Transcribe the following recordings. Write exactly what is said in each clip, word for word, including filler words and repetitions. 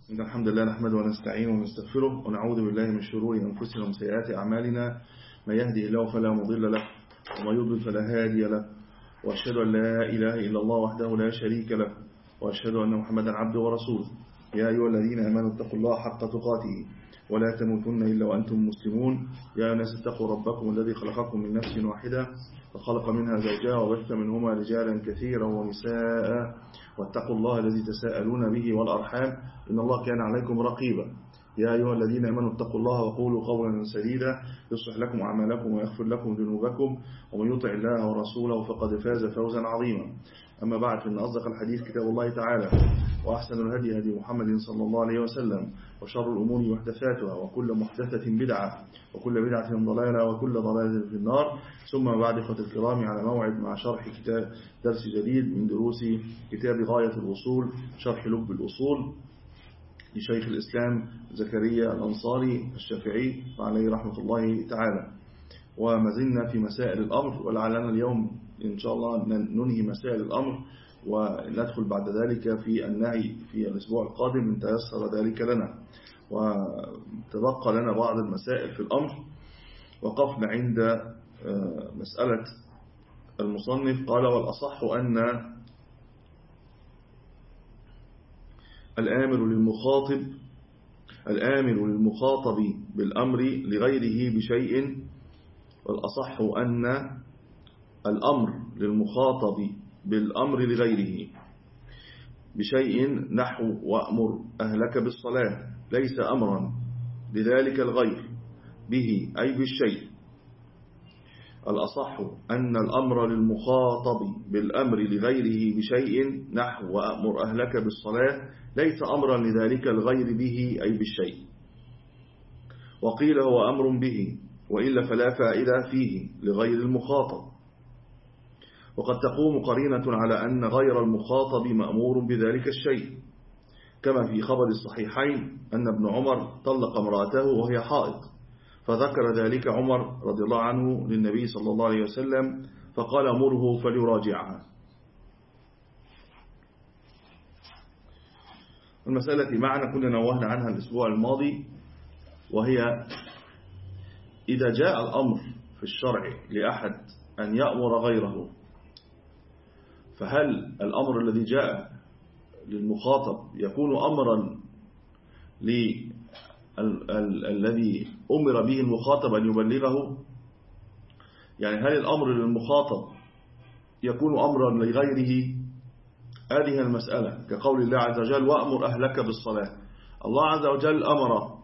إن الحمد لله نحمده ونستعينه ونستغفره ونعوذ بالله من شرور أنفسنا ومن سيئات أعمالنا. من يهدي الله فلا مضل له ومن يضلل فلا هادي له، وأشهد أن لا إله إلا الله وحده لا شريك له، وأشهد أن محمدا عبده ورسوله. يا أيها الذين آمنوا اتقوا الله حق تقاته ولا تموتن إلا وأنتم مسلمون. يا ناس اتقوا ربكم الذي خلقكم من نفس واحدة وخلق منها زوجها وبث منهما رجالا كثيرا ونساء، واتقوا الله الذي تساءلون به والأرحام إن الله كان عليكم رقيبا. يا أيها الذين آمنوا اتقوا الله وقولوا قولا سديدا يصلح لكم أعمالكم ويغفر لكم ذنوبكم، ومن يطع الله ورسوله فقد فاز فوزا عظيما. أما بعد، فإن أصدق الحديث كتاب الله تعالى، وأحسن الهدي هدي محمد صلى الله عليه وسلم، وشر الأمور محدثاتها، وكل محدثة بدعة، وكل بدعة ضلالة، وكل ضلالة في النار. ثم بعد، إخوة الكرام، على موعد مع شرح كتاب درس جديد من دروس كتاب غاية الوصول، شرح لب الأصول لشيخ الإسلام زكريا الأنصاري الشافعي عليه رحمة الله تعالى. وما زلنا في مسائل الأمر، ولعلنا اليوم إن شاء الله ننهي مسائل الأمر وندخل بعد ذلك في النهي في الأسبوع القادم إن تيسر ذلك لنا. وتبقى لنا بعض المسائل في الأمر. وقفنا عند مسألة المصنف قال: والأصح أن الآمر للمخاطب الآمر للمخاطب بالأمر لغيره بشيء والأصح أن الأمر للمخاطب بالأمر لغيره بشيء نحو وأمر أهلك بالصلاة ليس أمرا لذلك الغير به أي بالشيء. الأصح أن الأمر للمخاطب بالأمر لغيره بشيء نحو وأمر أهلك بالصلاة ليس أمرا لذلك الغير به أي بالشيء. وقيل هو أمر به، وإلا فلا فائدة فيه لغير المخاطب. وقد تقوم قرينة على أن غير المخاطب مأمور بذلك الشيء، كما في خبر الصحيحين أن ابن عمر طلق امرأته وهي حائض، فذكر ذلك عمر رضي الله عنه للنبي صلى الله عليه وسلم فقال: مره فليراجعها. المسألة معنا كنا نوهنا عنها الأسبوع الماضي، وهي إذا جاء الأمر في الشرع لأحد أن يأمر غيره، فهل الأمر الذي جاء للمخاطب يكون أمرا الذي أمر به المخاطب أن يبلغه؟ يعني هل الأمر للمخاطب يكون أمرا لغيره؟ هذه المسألة، كقول الله عز وجل: وأمر أهلك بالصلاة. الله عز وجل أمر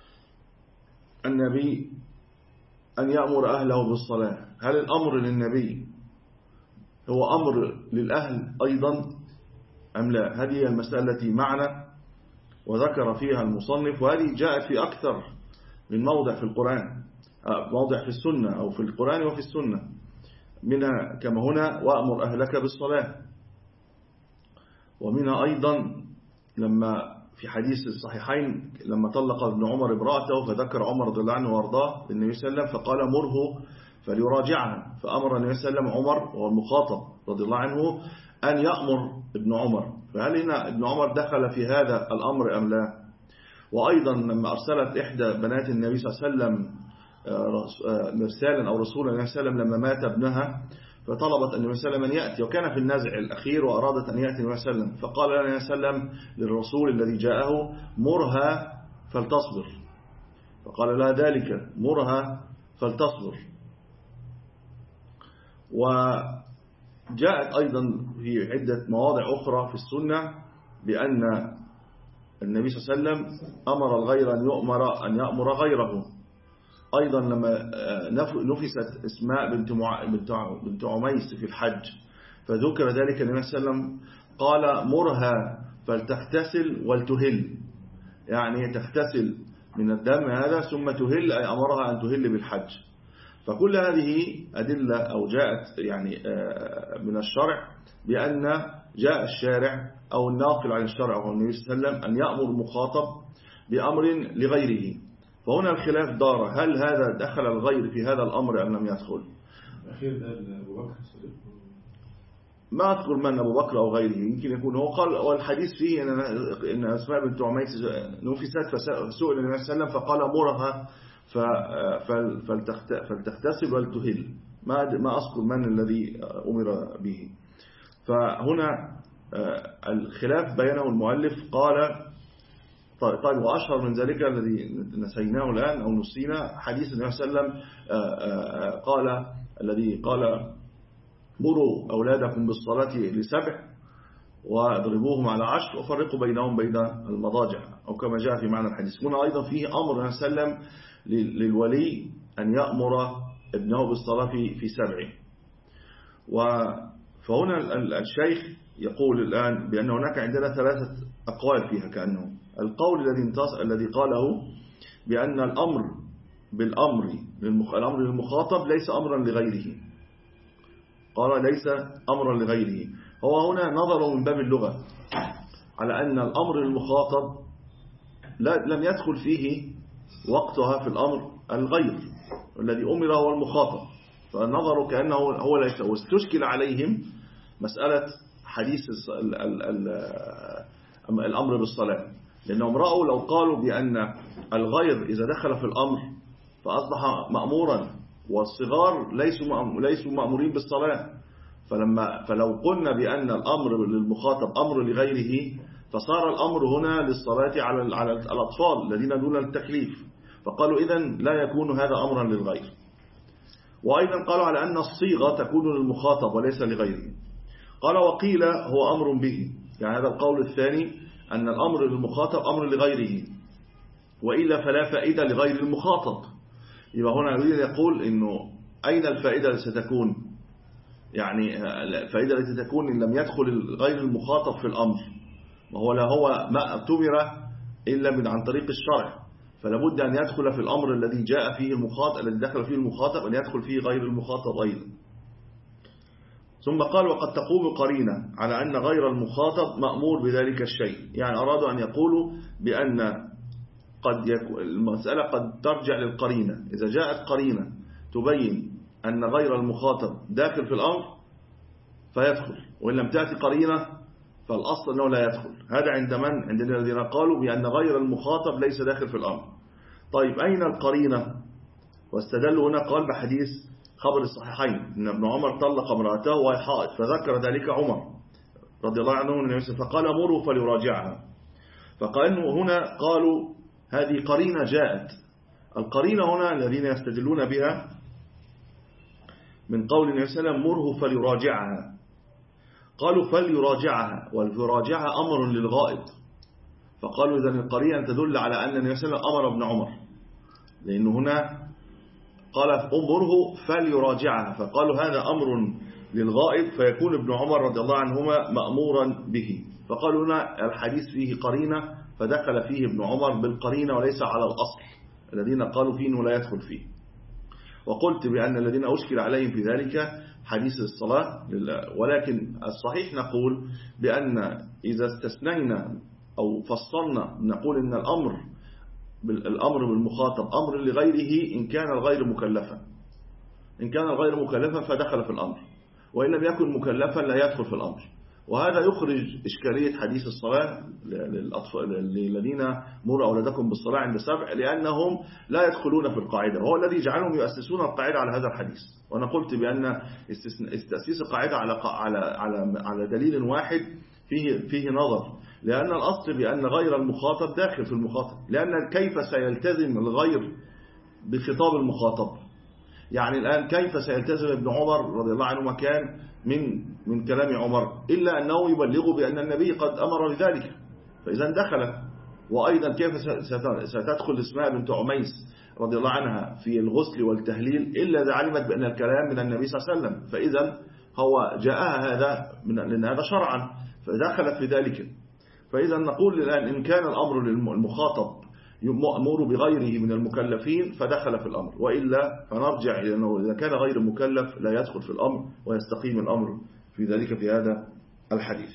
النبي أن يأمر أهله بالصلاة، هل الأمر للنبي هو أمر للأهل أيضا أم لا؟ هذه المسألة التي معنا وذكر فيها المصنف، وهذه جاءت في أكثر من موضع في القرآن، موضع في السنة أو في القرآن وفي السنة، منها كما هنا: وأمر أهلك بالصلاة. ومنها أيضا لما في حديث الصحيحين لما طلق ابن عمر امرأته، فذكر عمر رضي الله عنه وارضاه للنبي صلى الله عليه وسلم فقال: مره فليراجعها. فأمر النبي صلى الله عليه وسلم عمر وهو المخاطب رضي الله عنه أن يأمر ابن عمر. فهل هنا ابن عمر دخل في هذا الأمر أم لا؟ وأيضا لما أرسلت إحدى بنات النبي صلى الله عليه وسلم مرسالا أو رسولا النبي صلى الله عليه وسلم لما مات ابنها، فطلبت النبي صلى الله عليه وسلم أن يأتي، وكان في النزع الأخير وأرادت أن يأتي النبي صلى الله عليه وسلم، فقال النبي صلى الله عليه وسلم للرسول الذي جاءه: مرها فلتصبر. فقال لها ذلك: مرها فلتصبر. وجاءت أيضا في عدة مواضع أخرى في السنة بأن النبي صلى الله عليه وسلم أمر الغير أن يؤمر أن يأمر غيره. أيضا لما نفست اسماء بنت بنت عميس في الحج، فذكر ذلك النبي صلى الله عليه وسلم قال: مرها فلتغتسل ولتهل، يعني تغتسل من الدم هذا ثم تهل، أي أمرها أن تهل بالحج. فكل هذه أدلة أو جاءت يعني من الشرع بأن جاء الشارع أو الناقل عن الشرع وهو النبي صلى الله عليه وسلم أن يأمر المخاطب بأمر لغيره. فهنا الخلاف دار: هل هذا دخل الغير في هذا الأمر أم لم يدخل؟ الأخير ده أبو بكر الصديق ما أذكر من أبو بكر أو غيره، يمكن يكون هو قال، والحديث فيه إن, إن أسماء بنت عميس نفست فسئل النبي صلى الله عليه وسلم فقال مرها فلتغتسل ولتهل. ما ما أذكر من الذي أمر به. فهنا الخلاف بينه المؤلف قال طيب وأشهر من ذلك الذي نسيناه الآن أو نسينا حديث النبي صلى الله عليه وسلم قال الذي قال مروا أولادكم بالصلاة لسبع واضربوهم على عشر وفرقوا بينهم بين المضاجع، أو كما جاء في معنى الحديث. هنا أيضا فيه أمر النبي صلى الله عليه وسلم للولي أن يأمر ابنه بالصلاة في سبع. فهنا الشيخ يقول الآن بأن هناك عندنا ثلاثة أقوال فيها كأنه. القول الذي الذي قاله بأن الأمر بالأمر الأمر للمخاطب ليس أمرا لغيره، قال ليس أمرا لغيره. هو هنا نظر من باب اللغة على أن الأمر للمخاطب لم يدخل فيه وقتها في الأمر الغير الذي أمر هو المخاطب، فالنظر كأنه هو ليس. واستشكل عليهم مسألة حديث الأمر بالصلاة، لأنهم رأوا لو قالوا بأن الغير إذا دخل في الأمر فأصبح مأمورا والصغار ليسوا ليسوا مأمورين بالصلاة، فلما فلو قلنا بأن الأمر للمخاطب أمر لغيره فصار الأمر هنا للصلاة على على الأطفال الذين دون التكليف، فقالوا إذن لا يكون هذا أمرا للغير. وأيضا قالوا على أن الصيغة تكون للمخاطب وليس لغيره. قال وقيل هو أمر به، يعني هذا القول الثاني أن الأمر للمخاطب أمر لغيره، وإلا فلا فائدة لغير المخاطب. يبقى هنا يريد يقول إنه أين الفائدة التي ستكون، يعني الفائدة التي تكون إن لم يدخل غير المخاطب في الأمر، وهو لا هو ما اؤتمر إلا من عن طريق الشرع، فلا بد أن يدخل في الأمر الذي جاء فيه المخاطب الذي دخل فيه المخاطب أن يدخل فيه غير المخاطب أيضا. ثم قال وقد تقوم قرينة على أن غير المخاطب مأمور بذلك الشيء، يعني أرادوا أن يقولوا بأن قد يكون المسألة قد ترجع للقرينة، إذا جاءت قرينة تبين أن غير المخاطب داخل في الأمر فيدخل، وإن لم تأتي قرينة فالأصل أنه لا يدخل. هذا عند من؟ عند الذين قالوا بأن غير المخاطب ليس داخل في الأمر. طيب أين القرينة؟ واستدلوا هنا قال بحديث خبر الصحيحين أن ابن عمر طلق امرأته وهي حائض، فذكر ذلك عمر رضي الله عنه فقال مروا فليراجعها. فقالوا هنا قالوا هذه قرينة جاءت. القرينة هنا الذين يستدلون بها من قول النبي صلى الله عليه وسلم مره فليراجعها، قالوا فليراجعها، والفراجعها أمر للغائب، فقالوا إذن القرينة تدل على أن النبي صلى الله عليه وسلم أمر ابن عمر، لأنه هنا قال أمره فليراجعها، فقالوا هذا أمر للغائب فيكون ابن عمر رضي الله عنهما مأمورا به، فقالوا هنا الحديث فيه قرينة فدخل فيه ابن عمر بالقرينة وليس على الأصل الذين قالوا فيه أنه لا يدخل فيه. وقلت بأن الذين أشكل عليهم في ذلك حديث الصلاة، ولكن الصحيح نقول بأن إذا استثنينا أو فصلنا نقول إن الأمر الأمر بالمخاطب أمر لغيره إن كان الغير مكلفا، إن كان الغير مكلفا فدخل في الأمر، وإن لم يكن مكلفا لا يدخل في الأمر. وهذا يخرج إشكالية حديث الصلاة للأطفال الذين مروا أولادكم بالصلاة عند سبع، لأنهم لا يدخلون في القاعدة، وهو الذي جعلهم يؤسسون القاعدة على هذا الحديث. وأنا قلت بأن تأسيس القاعدة على على على على دليل واحد فيه فيه نظر، لأن الأصل بأن غير المخاطب داخل في المخاطب، لأن كيف سيلتزم الغير بخطاب المخاطب؟ يعني الآن كيف سيلتزم ابن عمر رضي الله عنه مكان من من كلام عمر إلا أنه يبلغ بأن النبي قد أمر بذلك، فإذا دخل. وأيضا كيف ستدخل اسماء بنت عميس رضي الله عنها في الغسل والتهليل إلا إذا علمت بأن الكلام من النبي صلى الله عليه وسلم، فإذا هو جاءها هذا من لأن هذا شرعا فدخلت في ذلك. فإذا نقول الآن إن كان الأمر للمخاطب مأمور بغيره من المكلفين فدخل في الأمر، وإلا فنرجع إلى أنه إذا كان غير مكلف لا يدخل في الأمر ويستقيم الأمر في ذلك في هذا الحديث.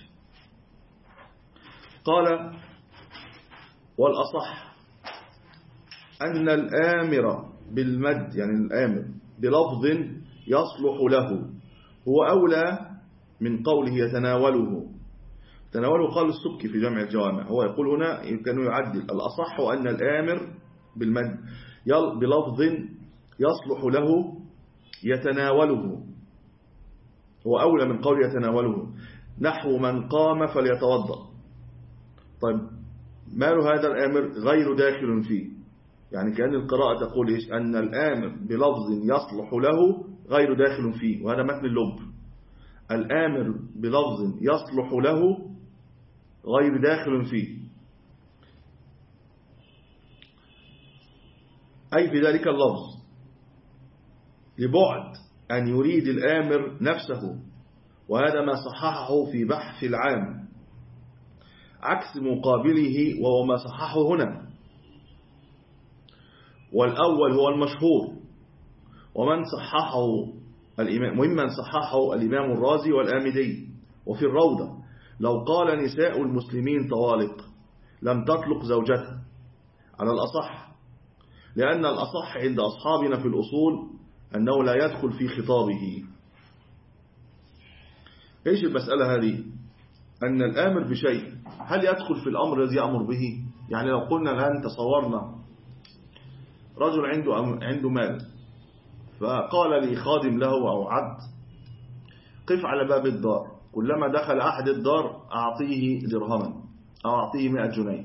قال والأصح أن الآمر بالمد، يعني الآمر بلفظ يصلح له هو أولى من قوله يتناوله. تناوله قال السبكي في جمع الجوامع، هو يقول هنا كانوا يعدل الأصح أن الآمر بالمد بلفظ يصلح له يتناوله، هو أولى من قول يتناوله، نحو من قام فليتوضأ. طيب مال هذا الآمر غير داخل فيه، يعني كأن القراءة تقول إيش؟ أن الآمر بلفظ يصلح له غير داخل فيه، وهذا متن اللب. الآمر بلفظ يصلح له غير داخل فيه، أي في ذلك اللفظ لبعد أن يريد الآمر نفسه، وهذا ما صححه في بحث العام عكس مقابله وهو ما صححه هنا. والأول هو المشهور، ومن صححه الإمام ممن صححه الإمام الرازي والآمدي. وفي الروضة لو قال نساء المسلمين طوالق لم تطلق زوجتها على الأصح، لأن الأصح عند أصحابنا في الأصول أنه لا يدخل في خطابه. إيش المسألة هذه؟ أن الآمر بشيء هل يدخل في الأمر الذي يأمر به؟ يعني لو قلنا الآن تصورنا رجل عنده عنده مال، فقال لي خادم له أو عبد قف على باب الدار، كلما دخل أحد الدار أعطيه درهما أو أعطيه مئة جنيه.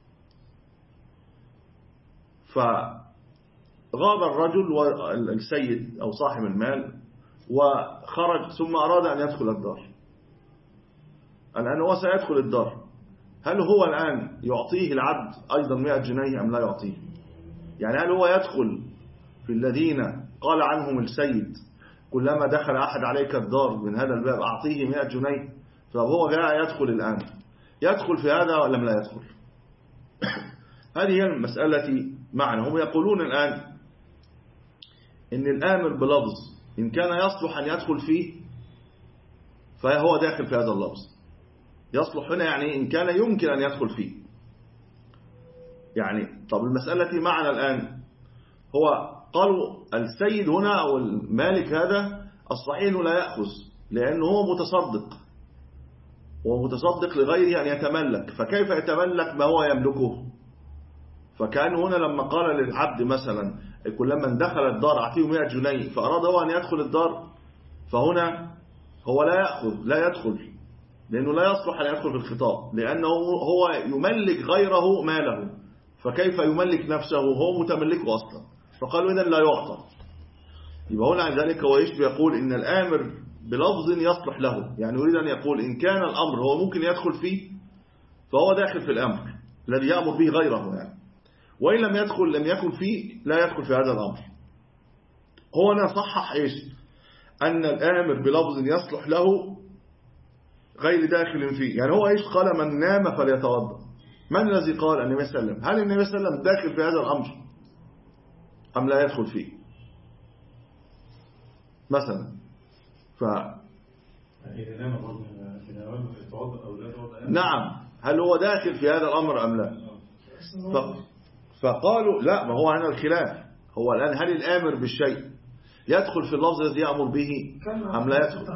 فغاب الرجل والسيد أو صاحب المال وخرج، ثم أراد أن يدخل الدار. الآن هو سيدخل الدار، هل هو الآن يعطيه العبد أيضا مئة جنيه أم لا يعطيه؟ يعني هل هو يدخل في الذين قال عنهم السيد كلما دخل أحد عليك الدار من هذا الباب أعطيه مئة جنيه؟ فهو جاء يدخل الآن، يدخل في هذا ولم لا يدخل؟ هذه هي المسألة معنا. هم يقولون الآن إن الآمر بلفظ إن كان يصلح أن يدخل فيه فهو داخل في هذا اللفظ. يصلح هنا يعني إن كان يمكن أن يدخل فيه. يعني طب المسألة معنا الآن هو قالوا السيد هنا أو المالك هذا الصحيح لا يأخذ، لأنه هو متصدق، ومتصدق لغيره أن يتملك، فكيف يتملك ما هو يملكه؟ فكان هنا لما قال للعبد مثلا كلما دخل الدار أعطيه مئة جنيه فأراد هو أن يدخل الدار، فهنا هو لا يأخذ لا يدخل، لأنه لا يصلح أن يدخل في الخطاب، لأنه هو يملك غيره ماله، فكيف يملك نفسه هو متملكه أصلا؟ فقالوا إذن لا يعطى. يبقى هنا عن ذلك هو يشبه يقول إن الآمر بلفظ يصلح له، يعني يريد أن يقول إن كان الأمر هو ممكن يدخل فيه فهو داخل في الأمر الذي يأمر به غيره يعني، وإن لم يدخل لم يكن فيه لا يدخل في هذا الأمر. هو أنا صحح إيش؟ أن الآمر بلفظ يصلح له غير داخل فيه. يعني هو إيش قال من نام فليتوضأ؟ من الذي قال النبي صلى الله عليه وسلم؟ هل النبي صلى الله عليه وسلم داخل في هذا الأمر أم لا يدخل فيه مثلا؟ ف نعم، هل هو داخل في هذا الأمر أم لا؟ ف... فقالوا لا، ما هو هنا الخلاف. هو الآن هل الآمر بالشيء يدخل في اللفظ الذي يأمر به أم لا يدخل؟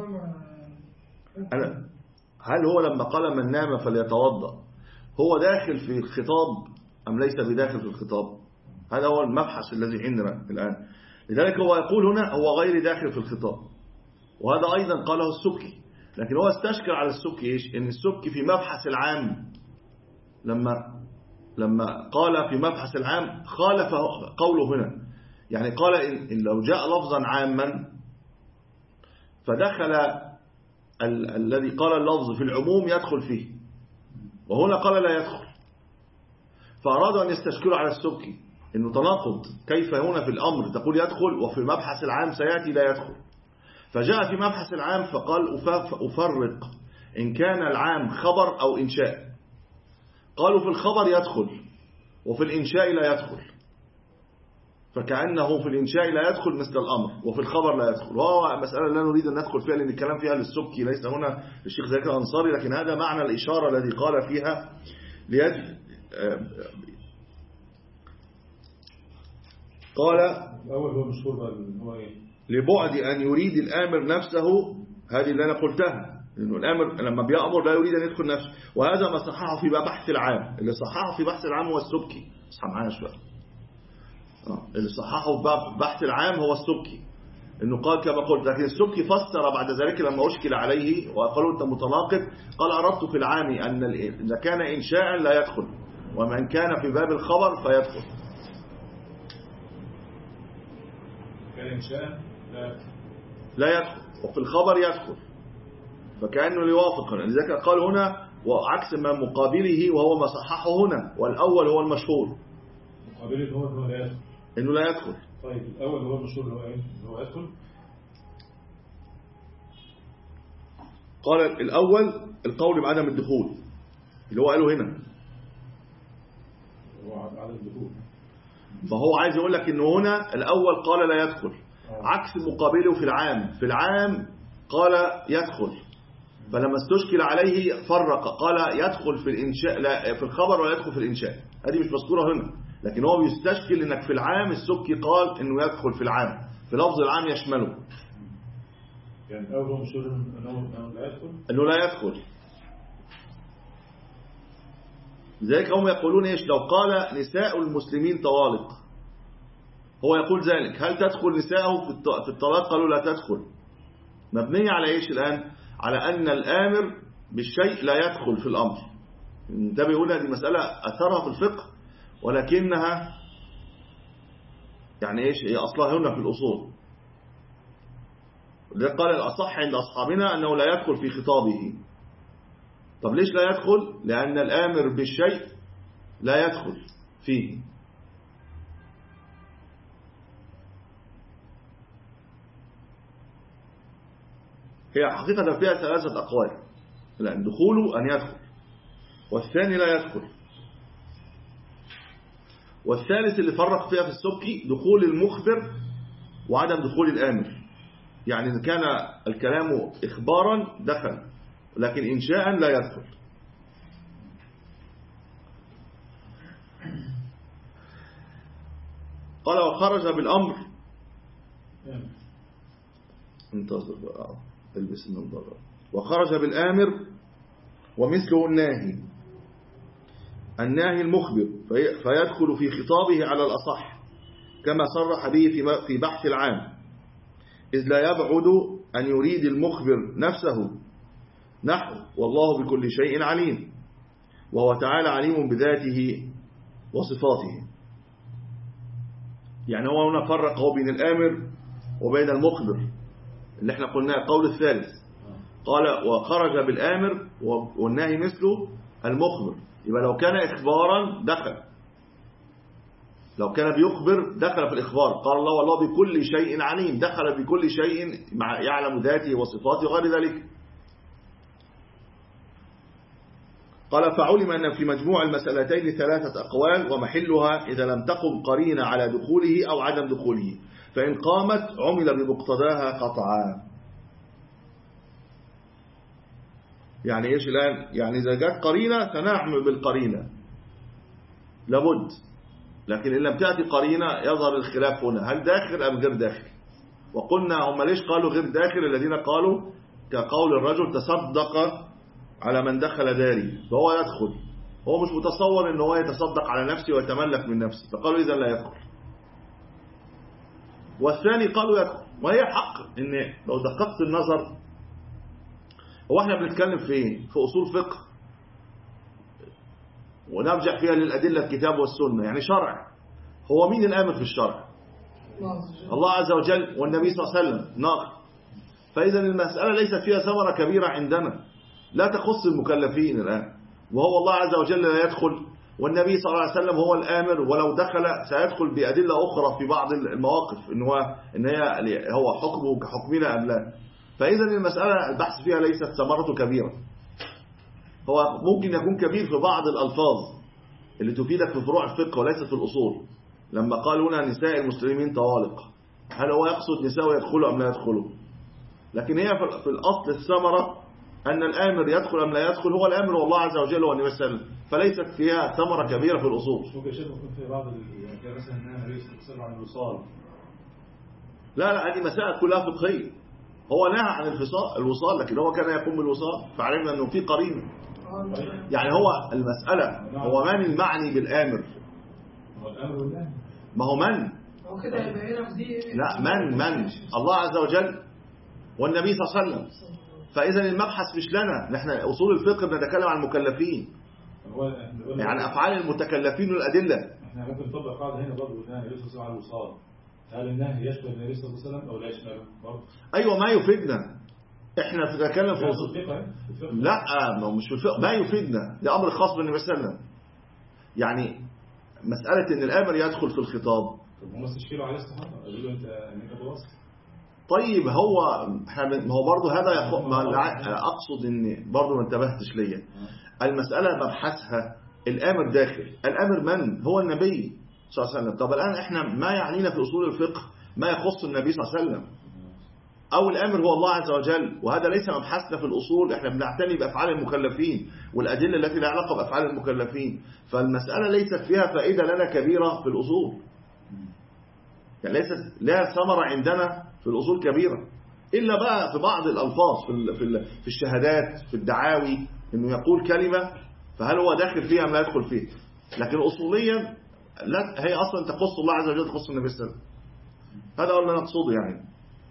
أنا هل هو لما قال من نام فليتوضأ هو داخل في الخطاب أم ليس بداخل في الخطاب؟ هذا هو المبحث الذي عندنا الآن. لذلك هو يقول هنا هو غير داخل في الخطاب، وهذا أيضا قاله السبكي. لكن هو استشكل على السبكي إيش؟ إن السبكي في مبحث العام لما لما قال في مبحث العام خالف قوله هنا، يعني قال إن لو جاء لفظا عاما فدخل ال الذي قال اللفظ في العموم يدخل فيه، وهنا قال لا يدخل. فأرادوا أن يستشكلوا على السبكي إنه تناقض، كيف هنا في الأمر تقول يدخل وفي مبحث العام سيأتي لا يدخل؟ فجاء في مبحث العام فقال أفرق إن كان العام خبر أو إنشاء. قالوا في الخبر يدخل وفي الإنشاء لا يدخل، فكأنه في الإنشاء لا يدخل مثل الأمر وفي الخبر لا يدخل. وهو مسألة لا نريد أن ندخل فيها لأن الكلام فيها للسبكي ليس هنا للشيخ زكي الأنصاري، لكن هذا معنى الإشارة الذي قال فيها ليجب قال الأول هو مشهور هو إيه؟ لبعد أن يريد الآمر نفسه هذه اللي أنا قلتها، إنه الأمر لما بيأمر لا يريد أن يدخل نفسه. وهذا ما صححه في بحث العام. اللي صححه في بحث العام هو السبكي. اصحى معايا شوية. اللي صححه في بحث العام هو السبكي، إنه قال كما قلت. لكن السبكي فسر بعد ذلك لما أشكل عليه وقالوا أنت متناقض، قال أردت في العام أن إذا كان إنشاء لا يدخل، ومن كان في باب الخبر فيدخل. كان إنشاء لا لا يدخل، وفي الخبر يدخل، فكأنه يوافق. لذلك قال هنا وعكس ما مقابله، وهو ما صححه هنا، والأول هو المشهور. مقابله هو إنه لا يدخل، إنه لا يدخل. طيب الأول هو المشهور اللي هو إيه؟ اللي هو يدخل. قال الأول القول بعدم الدخول اللي هو قاله هنا، هو عدم الدخول. فهو عايز يقول لك إنه هنا الأول قال لا يدخل، عكس مقابله في العام. في العام قال يدخل، فلما استشكل عليه فرق، قال يدخل في الإنشاء لا في الخبر ولا يدخل في الإنشاء. هذه مش مذكورة هنا، لكن هو بيستشكل إنك في العام السبكي قال إنه يدخل في العام، في لفظ العام يشمله. يعني الأول هو مشهور إنه لا يدخل، إنه لا يدخل. لذلك هم يقولون إيش؟ لو قال نساء المسلمين طوالق، هو يقول ذلك، هل تدخل نساءه في الطلاق؟ قالوا لا تدخل. مبنية على إيش الآن؟ على أن الآمر بالشيء لا يدخل في الأمر. انتبهوا هنا، دي مسألة أثرها في الفقه، ولكنها يعني إيش هي أصلها هنا في الأصول. ده قال الأصح عند أصحابنا أنه لا يدخل في خطابه. طب ليش لا يدخل؟ لأن الآمر بالشيء لا يدخل فيه. هي حقيقة فيها ثلاثة أقوال، لأن دخوله أن يدخل، والثاني لا يدخل، والثالث اللي فرق فيها في السبكي دخول المخبر وعدم دخول الآمر. يعني إذا كان الكلام إخبارا دخل، لكن إنشاء لا يدخل. قال وخرج بالأمر، انتظر بقى البس النظارة. وخرج بالآمر ومثله الناهي، الناهي المخبر فيدخل في خطابه على الأصح كما صرح به في بحث العام، إذ لا يبعد أن يريد المخبر نفسه، نحو والله بكل شيء عليم، وهو تعالى عليم بذاته وصفاته. يعني هو هنا فرق هو بين الآمر وبين المخبر اللي احنا قلناه القول الثالث. قال وخرج بالآمر والناهي مثله المخبر، يبقى لو كان إخبارا دخل، لو كان بيخبر دخل في الإخبار. قال الله والله بكل شيء عليم، دخل بكل شيء يعلم ذاته وصفاته وغير ذلك. قال فعلم أن في مجموع المسألتين ثلاثة أقوال، ومحلها إذا لم تقم قرينة على دخوله أو عدم دخوله، فإن قامت عمل بمقتضاها قطعا. يعني إيش الآن؟ يعني إذا جاءت قرينة سنعمل بالقرينة لابد، لكن إن لم تأتي قرينة يظهر الخلاف هنا، هل داخل أم غير داخل. وقلنا هم ليش قالوا غير داخل؟ الذين قالوا كقول الرجل تصدق على من دخل داري، فهو يدخل، هو مش متصور ان هو يتصدق على نفسه ويتملك من نفسه، فقالوا إذا لا يدخل. والثاني قالوا يدخل. وهي حق ان لو دققت النظر، هو احنا بنتكلم فين؟ في أصول فقه، ونرجع فيها للأدلة الكتاب والسنة، يعني شرع. هو مين الآمر في الشرع؟ الله عز وجل والنبي صلى الله عليه وسلم ناقل. فإذا المسألة ليست فيها ثمرة كبيرة عندنا، لا تخص المكلفين الآن. وهو الله عز وجل لا يدخل، والنبي صلى الله عليه وسلم هو الآمر، ولو دخل سيدخل بأدلة أخرى في بعض المواقف إن هو إن هي هو حكمه كحكمنا أم لا. فإذا المسألة البحث فيها ليست ثمرته كبيرة. هو ممكن يكون كبير في بعض الألفاظ اللي تفيدك في فروع الفقه وليست في الأصول. لما قال هنا نساء المسلمين طوالق، هل هو يقصد نساء يدخلوا أم لا يدخلوا؟ لكن هي في الأصل الثمرة أن الآمر يدخل أم لا يدخل، هو الآمر والله عز وجل والنبي صلى الله عليه وسلم، فليست فيها ثمرة كبيرة في الأصول. ممكن شيء يكون في بعض يعني مثلا انها ليس تصل عن الوصال. لا لا، هذه مسائل كلها فقهية. هو نهى عن الفصال الوصال، لكن هو كان يقوم بالوصال، فعرفنا أنه في قرينة. يعني هو المسألة هو من المعني بالآمر؟ ما هو من؟ لا، من من الله عز وجل والنبي صلى الله عليه وسلم. فإذا المبحث مش لنا، نحن أصول الفقه بنتكلم عن المكلفين، يعني أفعال المتكلفين والأدلة. احنا ممكن نطبق قاعدة هنا برضه، النهي يشمل على الوصال. هل النهي يشمل النبي صلى الله عليه وسلم أو لا يشمله برضه؟ أيوة، ما يفيدنا. احنا بنتكلم في أصول لا، ما مش في الفقه، ما يفيدنا، ده أمر خاص بالنبي صلى الله عليه وسلم. يعني مسألة إن الأمر يدخل في الخطاب. طب هم استشكلوا على الصحابة، قالوا له أنت أنت بواصل. طيب هو هو برضه هذا يقول، أقصد إن برضه ما انتبهتش ليا. المسألة مبحثها الآمر داخل، الآمر من؟ هو النبي صلى الله عليه وسلم. طب الآن إحنا ما يعنينا في أصول الفقه ما يخص النبي صلى الله عليه وسلم، أو الآمر هو الله عز وجل، وهذا ليس مبحثنا في الأصول. إحنا بنعتني بأفعال المكلفين والأدلة التي لها علاقة بأفعال المكلفين، فالمسألة ليست فيها فائدة لنا كبيرة في الأصول، يعني ليست لها ثمرة عندنا في الأصول كبيرة، إلا بقى في بعض الألفاظ في في الشهادات، في الدعاوي، إنه يقول كلمة فهل هو داخل فيها أم لا يدخل فيها. لكن أصوليا لا، هي أصلا تخص الله عز وجل، تخص النبي صلى الله عليه وسلم. هذا هو اللي نقصده يعني.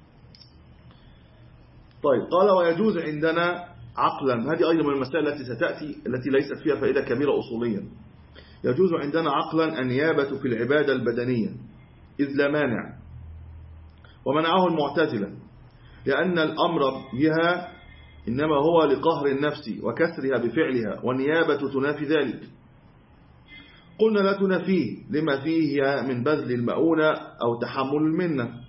طيب، قال ويجوز عندنا عقلا، هذه أيضا من المسائل التي ستأتي التي ليست فيها فائدة كبيرة أصوليا. يجوز عندنا عقلا النيابة في العبادة البدنية إذ لا مانع، ومنعه المعتزلة لأن الأمر بها إنما هو لقهر النفس وكسرها بفعلها، والنيابة تنافي ذلك. قلنا لا تنافيه لما فيه من بذل المؤونة أو تحمل المنة.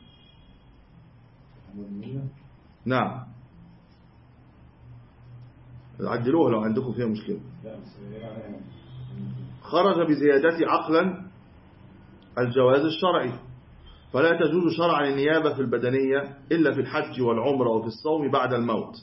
نعم، عدلوها لو عندكم فيها مشكلة. خرج بزيادة عقلا الجواز الشرعي، فلا تجوز شرعا النيابة في البدنية إلا في الحج والعمرة وفي الصوم بعد الموت،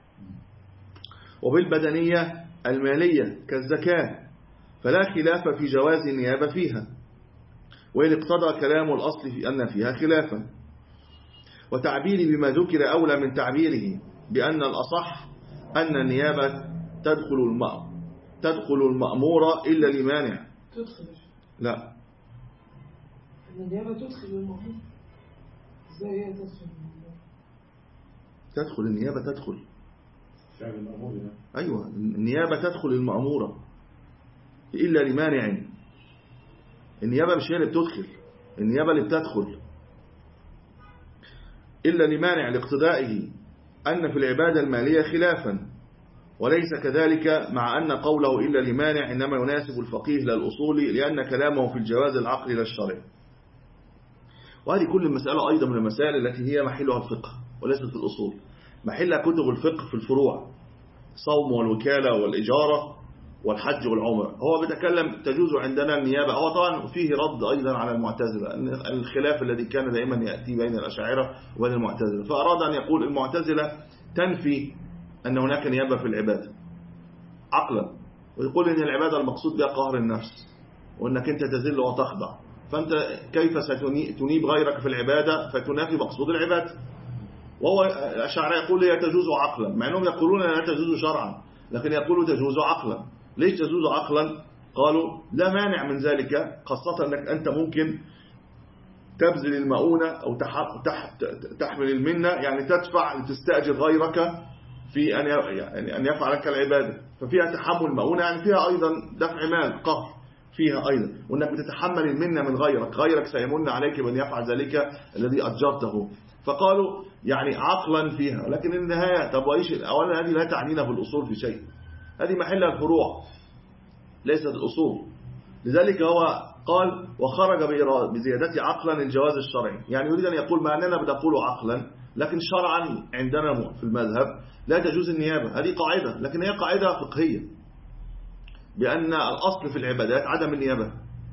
وبالبدنية المالية كالزكاة فلا خلاف في جواز النيابة فيها، وإن اقتضى كلام الأصل في أن فيها خلافا. وتعبيري بما ذكر أولى من تعبيره بأن الأصح أن النيابة تدخل المأمور تدخل المأمورة إلا لمانع. تدخل لا، النيابة تدخل المأمور. ازاي هي تدخل المأمور؟ تدخل النيابة تدخل فعل المأمور يعني. أيوة، النيابة تدخل المأمورة إلا لمانع. النيابة مش هي اللي بتدخل، النيابة اللي بتدخل إلا لمانع لاقتضائه أن في العبادة المالية خلافا، وليس كذلك مع أن قوله إلا لمانع إنما يناسب الفقيه للأصول، لأن كلامه في الجواز العقلي للشرع. وهذه كل المسألة أيضا من المسائل التي هي محلها الفقه وليست في الأصول. محلها كتب الفقه في الفروع، صوم والوكالة والإجارة والحج والعمرة. هو بيتكلم تجوز عندنا النيابة. هو طبعا فيه رد أيضا على المعتزلة، الخلاف الذي كان دائما يأتي بين الأشاعرة وبين المعتزلة، فأراد أن يقول المعتزلة تنفي أن هناك نيابة في العبادة عقلا، ويقول أن العبادة المقصود بها قهر النفس، وأنك أنت تذل وتخضع، فأنت كيف ستنيب غيرك في العبادة فتنافي مقصود العبادة. وهو الأشاعرة يقول هي تجوز عقلا، مع أنهم يقولون لا تجوز شرعا، لكن يقولوا تجوز عقلا. ليش تجوز عقلا؟ قالوا لا مانع من ذلك، خاصة أنك أنت ممكن تبذل المؤونة أو تحمل المنة، يعني تدفع لتستأجر غيرك في أن أن يفعل لك العبادة، ففيها تحمل مؤونة، يعني فيها أيضا دفع مال قهر فيها أيضا، وأنك بتتحمل المنة من غيرك، غيرك سيمن عليك بأن يفعل ذلك الذي أجرته. فقالوا يعني عقلا فيها، لكن النهاية طب وإيش؟ أولا هذه لا تعنينا في الأصول في شيء، هذه محلها الفروع ليست الأصول. لذلك هو قال وخرج بزيادة عقلا الجواز الشرعي، يعني يريد أن يقول مع أننا بنقول عقلا لكن شرعا عندنا في المذهب لا تجوز النيابة. هذه قاعدة، لكن هي قاعدة فقهية بأن الأصل في العبادات عدم النيابة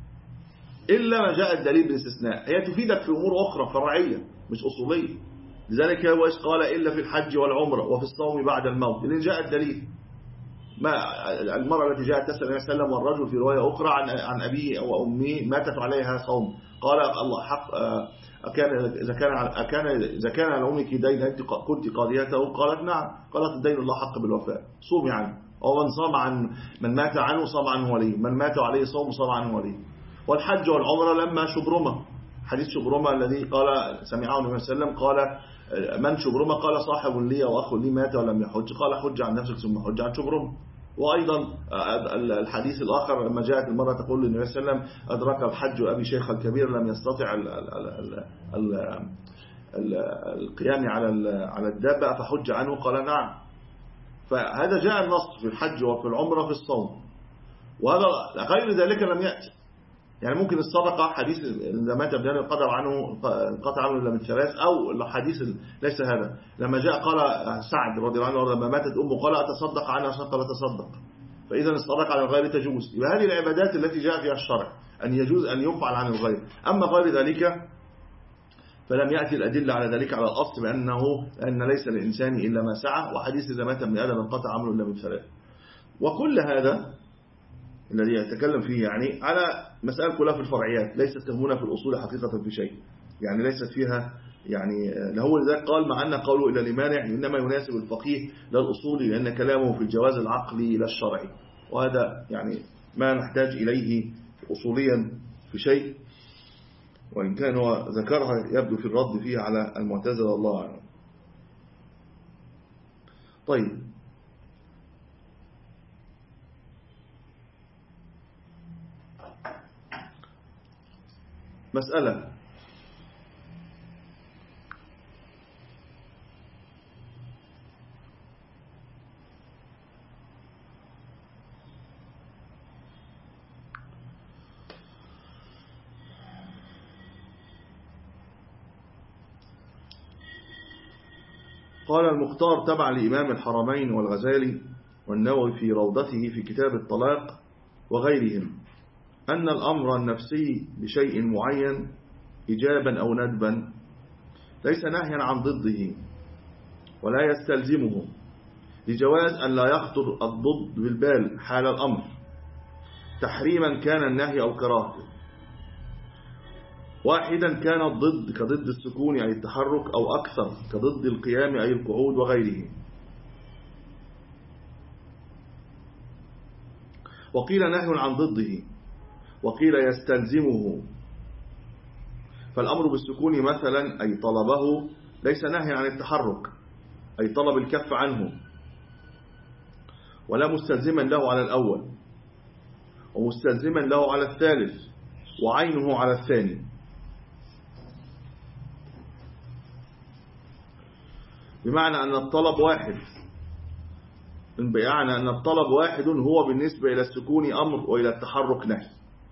إلا ما جاء الدليل بالاستثناء. هي تفيدك في أمور أخرى فرعية مش أصولية. لذلك هو قال إلا في الحج والعمرة وفي الصوم بعد الموت، لأن جاء الدليل. ما المرأة التي جاءت تسأل النبي صلى الله عليه وسلم والرجل في رواية أخرى عن عن أبيه أو أمه ماتت عليها صوم، قال الله حق أكان إذا كان أكان إذا كان على أمك دين أنت كنت قاضيته؟ قالت نعم. قالت الدين الله حق بالوفاء، صومي عنه. أو من صام عن من مات عنه صام عنه ولي، من مات عليه صوم صام عنه ولي. والحج والعمرة لما شبرمة، حديث شبرمة الذي قال سمعه النبي صلى الله عليه وسلم قال من شبرمة؟ قال صاحب لي وأخ لي مات ولم يحج، قال حج عن نفسك ثم حج عن شبرمة. وأيضا الحديث الآخر لما جاءت المرة تقول للنبي صلى الله عليه وسلم أدرك الحج أبي شيخ الكبير لم يستطع ال ال ال ال ال القيام على على الدابة فحج عنه، قال نعم. فهذا جاء النص في الحج وفي العمرة في الصوم، وهذا غير ذلك لم يأتي. يعني ممكن الصدقة حديث إذا مات ابنان القدر عنه انقطع عنه إلا من ثلاث، أو الحديث ليس هذا لما جاء قال سعد رضي الله عنه لما ماتت أمه قال أتصدق عنها عشان قال أتصدق، فإذا الصدقة على الغير تجوز. يبقى هذه العبادات التي جاء فيها الشرع أن يجوز أن يفعل عن الغير. أما غير ذلك فلم يأتي الأدلة على ذلك على الأصل بأنه أن ليس للإنسان إلا ما سعى، وحديث إذا مات ابن آدم انقطع عمله إلا من ثلاث. وكل هذا الذي يتكلم فيه يعني على مسائل كلها في الفرعيات، ليست تهمنا في الأصول حقيقة في شيء، يعني ليست فيها يعني هو لذلك قال مع أن قوله إلى لمانع إنما يناسب الفقيه لا الأصولي، لأن كلامه في الجواز العقلي لا الشرعي، وهذا يعني ما نحتاج إليه أصوليا في شيء، وإن كان هو ذكرها يبدو في الرد فيها على المعتزلة الله أعلم. طيب مسألة قال المختار تبع لإمام الحرمين والغزالي والنووي في روضته في كتاب الطلاق وغيرهم أن الأمر النفسي بشيء معين إيجابا أو ندبا ليس نهيا عن ضده ولا يستلزمه، لجواز أن لا يخطر الضد بالبال حال الأمر تحريما كان النهي أو كراهة. واحدا كان الضد كضد السكون أي التحرك، أو أكثر كضد القيام أي القعود وغيره. وقيل نهي عن ضده، وقيل يستلزمه. فالأمر بالسكون مثلا أي طلبه ليس نهي عن التحرك أي طلب الكف عنه، ولا مستلزما له على الأول، ومستلزما له على الثالث، وعينه على الثاني. بمعنى أن الطلب واحد بمعنى أن الطلب واحد هو بالنسبة إلى السكون أمر وإلى التحرك نهي.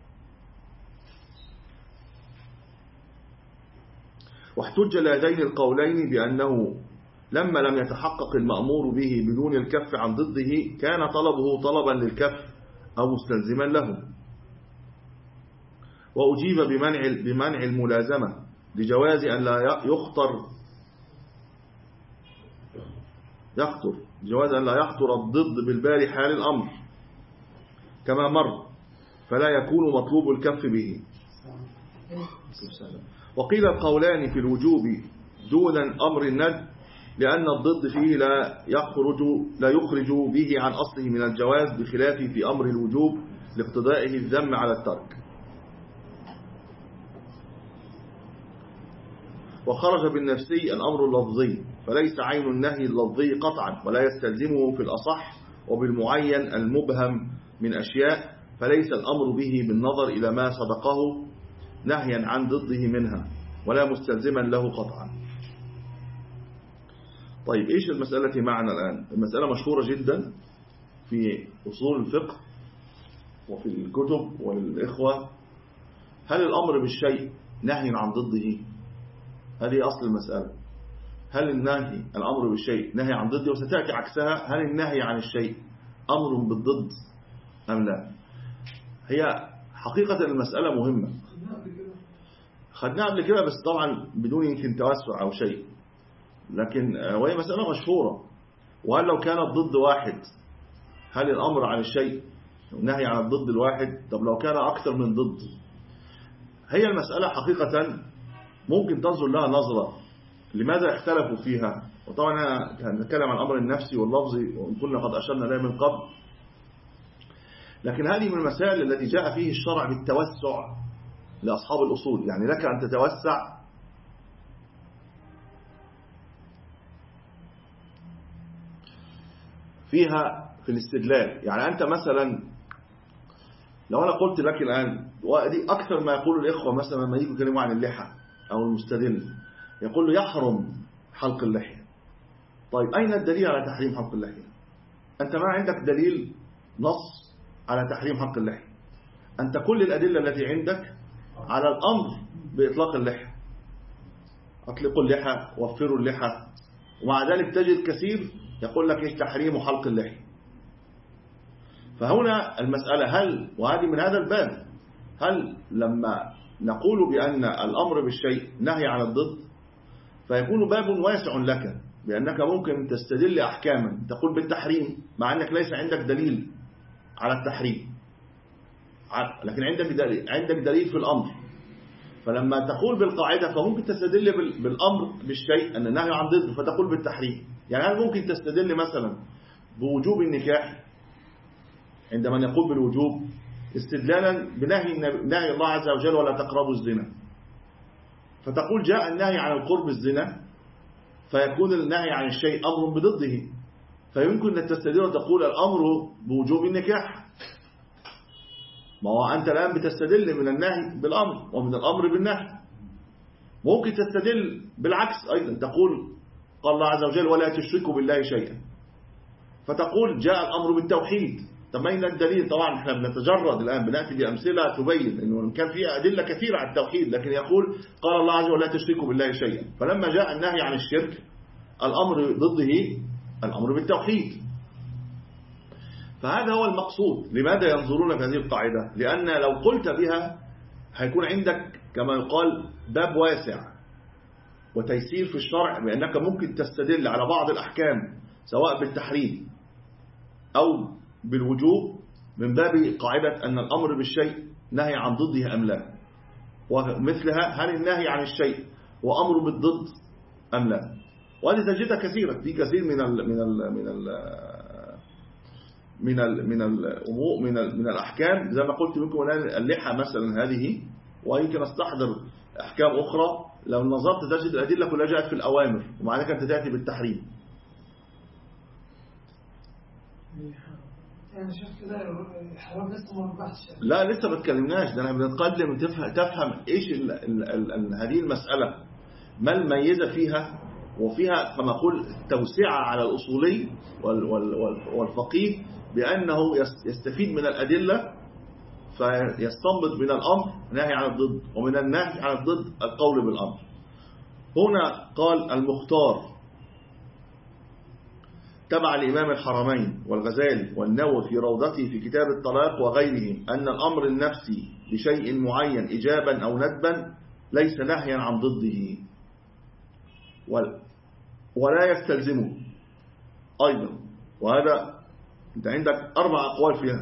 واحتج لهذين القولين بأنه لما لم يتحقق المأمور به بدون الكف عن ضده كان طلبه طلبا للكف أو مستلزما له. وأجيب بمنع بمنع الملازمة لجواز أن لا يخطر يخطر جواز أن لا يخطر الضد بالبال حال الأمر كما مر، فلا يكون مطلوب الكف به. وقيل القولان في الوجوب دون أمر الندب لأن الضد فيه لا يخرج لا يخرج به عن أصله من الجواز، بخلاف في أمر الوجوب لاقتضائه الذم على الترك. وخرج بالنفسي الأمر اللفظي، فليس عين النهي اللفظي قطعا ولا يستلزمه في الأصح، وبالمعين المبهم من أشياء فليس الأمر به بالنظر إلى ما صدقه نهيا عن ضده منها ولا مستلزما له قطعا. طيب إيش المسألة معنا الآن؟ المسألة مشهورة جدا في أصول الفقه وفي الكتب والإخوة. هل الأمر بالشيء نهي عن ضده؟ هذه أصل المسألة. هل النهي الأمر بالشيء نهي عن ضده؟ وستأتي عكسها، هل النهي عن الشيء أمر بالضد أم لا؟ هي حقيقة المسألة مهمة، خدناها قبل كده بس طبعا بدون يمكن توسع أو شيء، لكن وهي مسألة مشهورة. وهل لو كان الضد واحد هل الأمر عن الشيء نهي عن الضد الواحد؟ طب لو كان أكثر من ضد؟ هي المسألة حقيقة ممكن تنظر لها نظرة لماذا اختلفوا فيها. وطبعا هنتكلم عن الأمر النفسي واللفظي وكنا قد أشرنا إليه من قبل، لكن هذه من المسائل التي جاء فيه الشرع بالتوسع لأصحاب الأصول. يعني لك أن تتوسع فيها في الاستدلال. يعني أنت مثلا لو أنا قلت لك الآن، ودي أكثر ما يقول الإخوة مثلا لما يجوا يكلموا عن اللحى أو المستدل، يقول له يحرم حلق اللحية. طيب أين الدليل على تحريم حلق اللحية؟ أنت ما عندك دليل نص على تحريم حلق اللحية. أنت كل الأدلة التي عندك على الأمر بإطلاق اللحية، أطلقوا اللحى، وفروا اللحى، ومع ذلك تجد كثير يقول لك إيش تحريم حلق اللحية. فهنا المسألة هل، وهذه من هذا الباب، هل لما نقول بأن الأمر بالشيء نهي عن الضد فيكون باب واسع لك، بأنك ممكن تستدل أحكاما تقول بالتحريم مع أنك ليس عندك دليل على التحريم، لكن عندك دليل, عندك دليل في الأمر. فلما تقول بالقاعدة فممكن تستدل بالأمر بالشيء أن النهي عن ضد فتقول بالتحريم. يعني هل ممكن تستدل مثلا بوجوب النكاح عندما يقول بالوجوب استدلالا بنهي نهي الله عز وجل ولا تقربوا الزنا، فتقول جاء النهي عن القرب الزنا فيكون النهي عن الشيء أمر بضده، فيمكن أن تستدل وتقول الأمر بوجوب النكاح. ما هو أنت الآن بتستدل من النهي بالأمر ومن الأمر بالنهي. ممكن تستدل بالعكس أيضا، تقول قال الله عز وجل ولا تشركوا بالله شيئا، فتقول جاء الأمر بالتوحيد. طب أين الدليل؟ طبعا احنا بنتجرد الآن، بنأتي بأمثلة تبين أنه كان فيها أدلة كثيرة على التوحيد، لكن يقول قال الله عز وجل لا تشركوا بالله شيئا، فلما جاء النهي عن الشرك الأمر ضده الأمر بالتوحيد. فهذا هو المقصود. لماذا ينظرون في هذه القاعدة؟ لأن لو قلت بها هيكون عندك كما يقال باب واسع وتيسير في الشرع، بأنك ممكن تستدل على بعض الأحكام سواء بالتحريم أو بالوجوب من باب قاعدة أن الأمر بالشيء نهي عن ضده أم لا، ومثلها هل النهي عن الشيء وأمر بالضد أم لا. وهذه تجدها كثيرة في كثير من ال من ال من ال من ال من الأمور من ال من الأحكام. زي ما قلت لكم الآن اللحى مثلا هذه، ويمكن أستحضر أحكام أخرى لو نظرت تجد الأدلة كلها جاءت في الأوامر ومع ذلك أنت تأتي بالتحريم. يعني شوف كده الحرام لسه ما ربحش. لا لسه ما اتكلمناش، ده انا بنتقدم تفهم تفهم ايش ال ال ال ال هذه المسألة ما الميزة فيها، وفيها كما اقول توسعة على الأصولي وال وال وال والفقيه بأنه يستفيد من الأدلة فيستنبط من الأمر نهي عن الضد ومن النهي عن الضد القول بالأمر. هنا قال المختار تبع الإمام الحرمين والغزالي والنووي في روضته في كتاب الطلاق وغيره أن الأمر النفسي بشيء معين إجابا أو ندبا ليس نهيا عن ضده ولا يستلزمه أيضا. وهذا أنت عندك أربع أقوال فيها.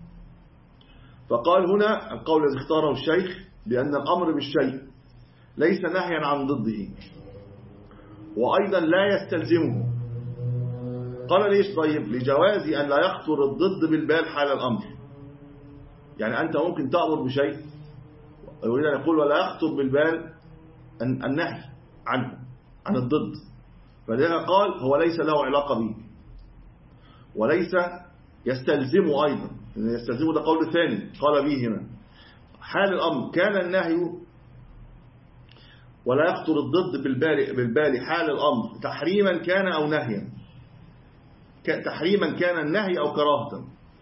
فقال هنا القول الذي اختاره الشيخ بأن الأمر بالشيء ليس نهيا عن ضده وأيضا لا يستلزمه. قال ليش؟ طيب لجواز أن لا يخطر الضد بالبال حال الأمر. يعني أنت ممكن تأمر بشيء يريد أن يقول ولا يخطر بالبال النهي عنه عن الضد، فلذلك قال هو ليس له علاقة به وليس يستلزمه أيضا. يستلزمه ده قول ثاني قال به هنا حال الأمر كان النهي ولا يخطر الضد بالبال, بالبال حال الأمر تحريما كان أو نهيا، تحريما كان النهي أو كراهة.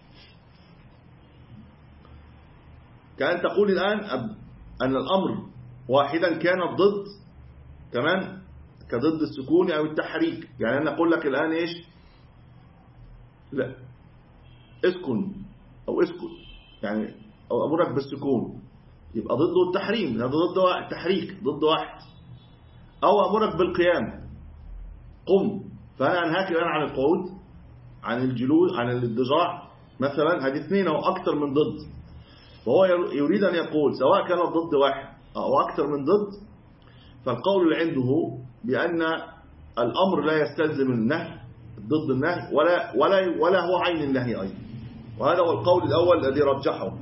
كأن تقول الآن أن الأمر واحدا كان الضد تمام كضد السكون أو التحريك. يعني أنا أقول لك الآن إيش؟ لا اسكن أو اسكت، يعني أو أمرك بالسكون يبقى ضده التحريم، هذا ضد التحريك ضد واحد. أو أمرك بالقيام قم، فأنا أنهاك الآن عن القعود عن الجلوس عن الاضطجاع مثلا، هذه اثنين أو أكثر من ضد. وهو يريد أن يقول سواء كان الضد واحد أو أكثر من ضد فالقول اللي عنده بأن الأمر لا يستلزم النهي ضد النهي ولا, ولا, ولا هو عين النهي أيضا، وهذا هو القول الأول الذي رجحه.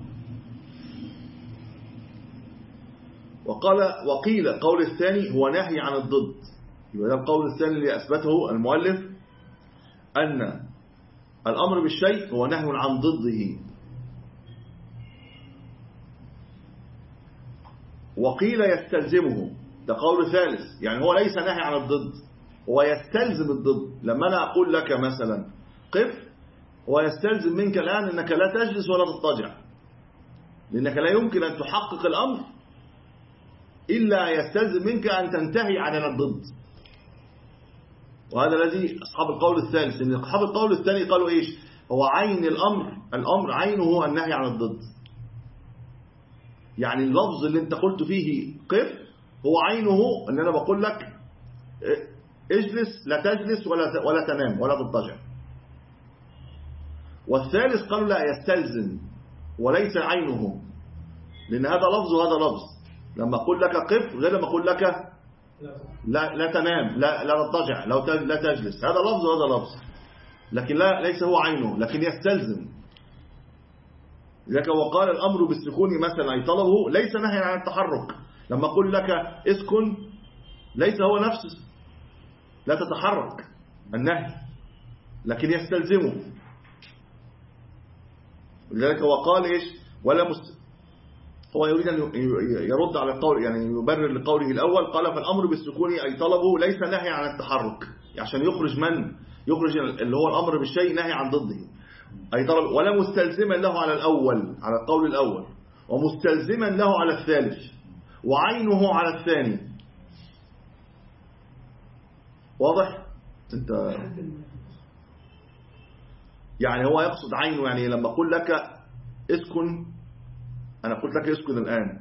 وقال وقيل القول الثاني هو نهي عن الضد، يبقى ده القول الثاني اللي أثبته المؤلف، أن الأمر بالشيء هو نهي عن ضده. وقيل يستلزمه، ده قول ثالث، يعني هو ليس نهي عن الضد، هو يستلزم الضد. لما أنا أقول لك مثلا قف، هو يستلزم منك الآن أنك لا تجلس ولا تضطجع، لأنك لا يمكن أن تحقق الأمر إلا يستلزم منك أن تنتهي عن الضد. وهذا الذي أصحاب القول الثالث، إن أصحاب القول الثاني قالوا إيش؟ هو عين الأمر، الأمر عينه هو النهي عن الضد. يعني اللفظ اللي انت قلت فيه قف هو عينه ان انا بقول لك اجلس، لا تجلس ولا ولا تنام ولا تضطجع. والثالث قالوا لا يستلزم وليس عينه، لان هذا لفظ وهذا لفظ. لما اقول لك قف غير لما اقول لك لا لا تنام لا لا تضطجع لا تجلس، هذا لفظ وهذا لفظ، لكن لا ليس هو عينه، لكن يستلزم. لذلك وقال الأمر بالسكون مثلا أي طلبه ليس نهي عن التحرك. لما أقول لك اسكن ليس هو نفسه لا تتحرك النهي، لكن يستلزمه. لذلك وقال إيش ولا مست... هو يريد أن يرد على القول، يعني يبرر لقوله الأول. قال فالأمر بالسكون أي طلبه ليس نهي عن التحرك، عشان يخرج من يخرج اللي هو الأمر بالشيء نهي عن ضده أي طلب، ولا مستلزما له على الأول على القول الأول، ومستلزما له على الثالث، وعينه على الثاني. واضح؟ انت يعني هو يقصد عينه، يعني لما أقول لك اسكن، أنا قلت لك اسكن الآن،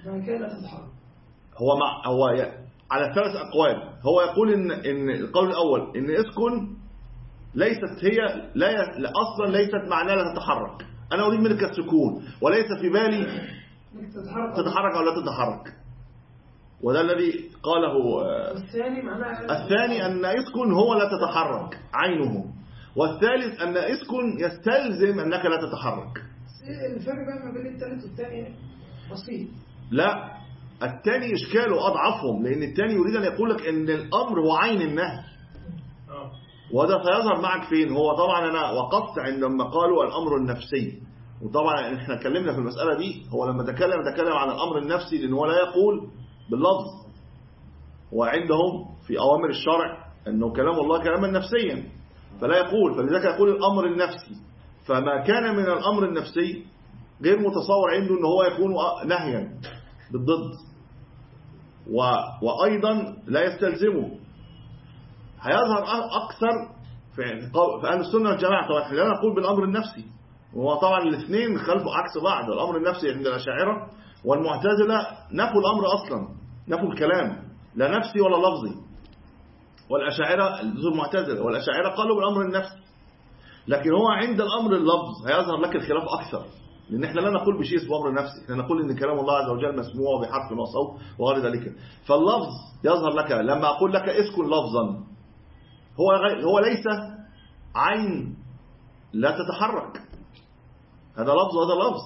هو مع هو على ثلاث أقوال. هو يقول إن إن القول الأول إن اسكن ليست هي لا أصلا ليست معناها لا تتحرك، أنا أريد منك السكون وليس في بالي تتحرك أو لا تتحرك. وده الذي قاله الثاني معناه الثاني أن اسكن هو لا تتحرك عينه، والثالث أن اسكن يستلزم أنك لا تتحرك. الفرق بقى ما بين الثالث والثاني بسيط. لا، الثاني إشكاله أضعفهم، لأن الثاني يريد أن يقول لك أن الأمر هو عين النهي، وده سيظهر معك فين. هو طبعا أنا وقفت عندما قالوا الأمر النفسي، وطبعا احنا اتكلمنا في المسألة دي. هو لما تكلم تكلم عن الأمر النفسي لأنه هو لا يقول باللفظ، وعندهم في أوامر الشرع أنه كلام الله كلاما نفسيا فلا يقول، فلذلك يقول الأمر النفسي. فما كان من الأمر النفسي غير متصور عنده أنه هو يكون نهيا بالضد، وأيضا لا يستلزمه. هيظهر أكثر في أهل السنة والجماعة. طبعا احنا لا نقول بالأمر النفسي، وهو طبعا الاثنين خلفوا عكس بعض. الأمر النفسي عند الأشاعرة والمعتزلة نفوا الأمر أصلا، نفوا الكلام لا نفسي ولا لفظي. والأشاعرة المعتزلة والأشاعرة قالوا بالأمر النفسي، لكن هو عند الأمر اللفظ هيظهر لك الخلاف أكثر، لأن احنا لا نقول بشيء اسمه أمر نفسي، احنا نقول إن كلام الله عز وجل مسموع بحرف وصوت وغير ذلك. فاللفظ يظهر لك لما أقول لك اسكن لفظا، هو هو ليس عين لا تتحرك، هذا لفظ وهذا لفظ،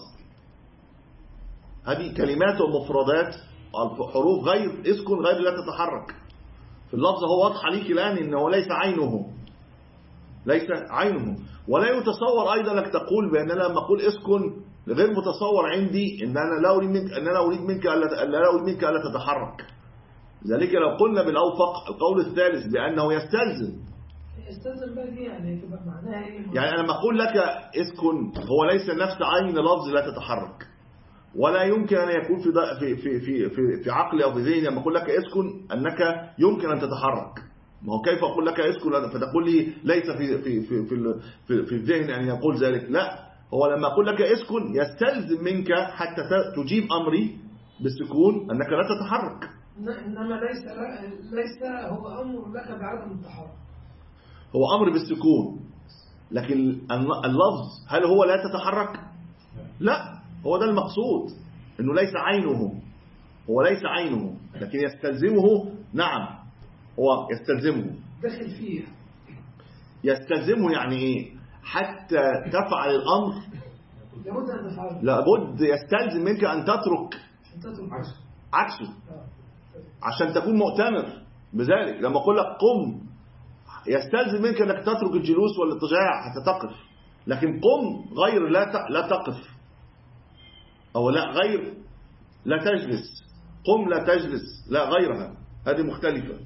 هذه كلمات ومفردات حروف غير اسكن غير لا تتحرك. في اللفظ هو واضح عليك الآن إنه ليس عينه ليس عينه. ولا يتصور أيضا لك تقول بأن أنا لما أقول اسكن غير متصور عندي إن أنا لا أريد منك أن أنا أريد منك ألا أريد منك ألا تتحرك. لذلك لو قلنا بالأوفق القول الثالث بأنه يستلزم يستلزم بقى دي يعني تبقى معناها إيه؟ يعني أنا لما أقول لك اسكن هو ليس نفس عين لفظ لا تتحرك، ولا يمكن أن يكون في في في في في, في عقلي أو في ذهني لما أقول لك اسكن أنك يمكن أن تتحرك. ما هو كيف أقول لك اسكن فتقول لي ليس في في في في في, في الذهن أن يقول ذلك؟ لا، هو لما أقول لك اسكن يستلزم منك حتى تجيب أمري بالسكون أنك لا تتحرك. إنما ليس ليس هو أمر لك بعدم التحرك، هو أمر بالسكون، لكن اللفظ هل هو لا تتحرك؟ لا، هو ده المقصود، إنه ليس عينه. هو ليس عينه لكن يستلزمه. نعم هو يستلزمه. داخل فيه. يستلزمه يعني ايه؟ حتى تفعل الامر لابد ان تفعله. لابد يستلزم منك ان تترك عكسه عشان تكون مؤتمر بذلك. لما اقول لك قم يستلزم منك انك تترك الجلوس والاضطجاع حتى تقف، لكن قم غير لا لا تقف، او لا غير لا تجلس. قم لا تجلس، لا غيرها، هذه مختلفة.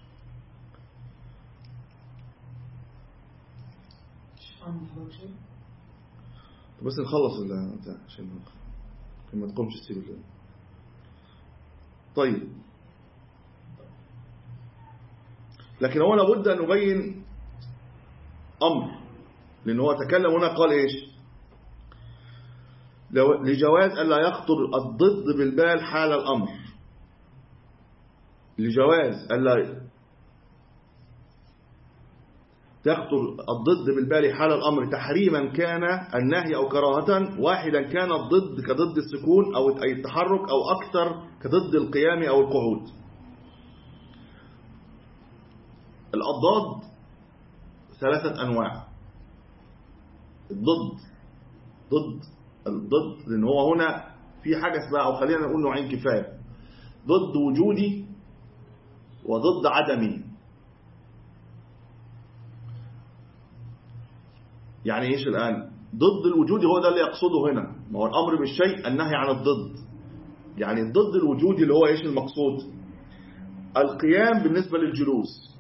بس نخلص ولا عشان ما تقومش تسيب الله. طيب لكن هو لابد أن نبين أمر، لأن هو تكلم هنا قال إيش؟ لجواز ألا يخطر الضد بالبال حال الأمر. لجواز ألا يخطر الضد بالبال حال الأمر تحريما كان النهي أو كراهة، واحدا كان الضد كضد السكون أو أي التحرك، أو أكثر كضد القيام أو القعود. الأضداد ثلاثة أنواع. الضد ضد الضد لأن هو هنا في حاجة اسمها، أو خلينا نقول نوعين كفاية، ضد وجودي وضد عدمي. يعني ايش الآن؟ ضد الوجودي هو ده اللي يقصده هنا، ما هو الأمر بالشيء النهي عن الضد. يعني الضد الوجودي اللي هو ايش المقصود؟ القيام بالنسبة للجلوس.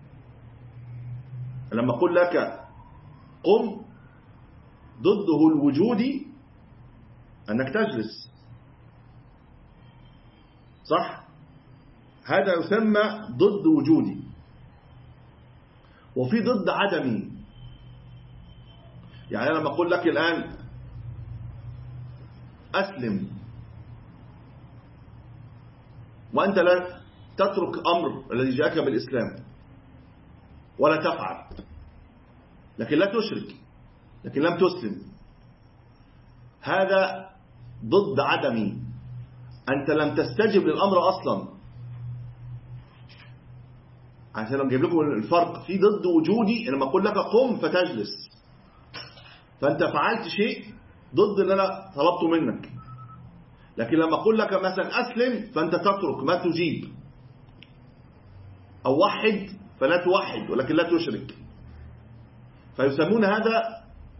لما أقول لك قم ضده الوجودي أنك تجلس، صح؟ هذا يسمى ضد وجودي. وفي ضد عدمي. يعني لما أقول لك الآن أسلم، وأنت لا تترك أمر الذي جاءك بالإسلام ولا تفعل، لكن لا تشرك، لكن لم تسلم، هذا ضد عدمي. أنت لم تستجب للأمر أصلا. عشان نجيب لكم الفرق، في ضد وجودي لما أقول لك قم فتجلس، فأنت فعلت شيء ضد اللي أنا طلبته منك. لكن لما أقول لك مثلا أسلم فأنت تترك ما تجيب، أو وحد فلا توحد ولكن لا تشرك، فيسمون هذا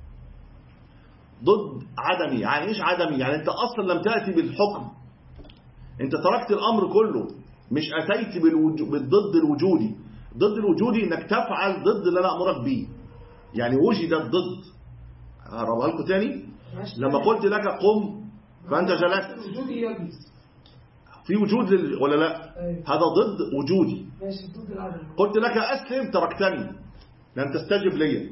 ضد عدمي. يعني إيش عدمي؟ يعني أنت أصلا لم تأتي بالحكم، أنت تركت الأمر كله، مش أتيت بالضد الوجودي. ضد الوجودي إنك تفعل ضد اللي أنا أمرك به. يعني وجد الضد. هقربها لكم تاني. لما قلت لك قم فأنت جلست، في وجود ولا لا؟ هذا ضد وجودي. قلت لك أسلم تركتني، لم تستجب لي،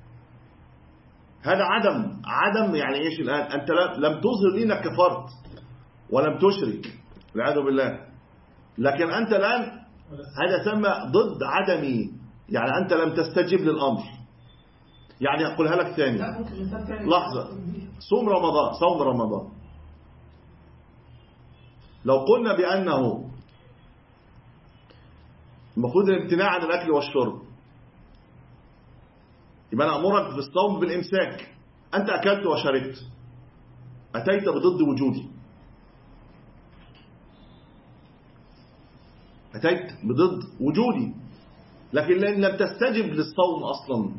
هذا عدم. عدم يعني إيش الآن؟ أنت لم تظهر لي أنك كفرت ولم تشرك والعياذ بالله، لكن أنت الآن هذا سمى ضد عدمي. يعني أنت لم تستجب للأمر. يعني أقولها لك ثاني، لحظة. صوم رمضان، صوم رمضان، لو قلنا بأنه المفروض الامتناع عن الأكل والشرب، يبقى أنا أمرك في الصوم بالإمساك. أنت أكلت وشربت، أتيت بضد وجودي، أتيت بضد وجودي، لكن لأن لم تستجب للصوم أصلا،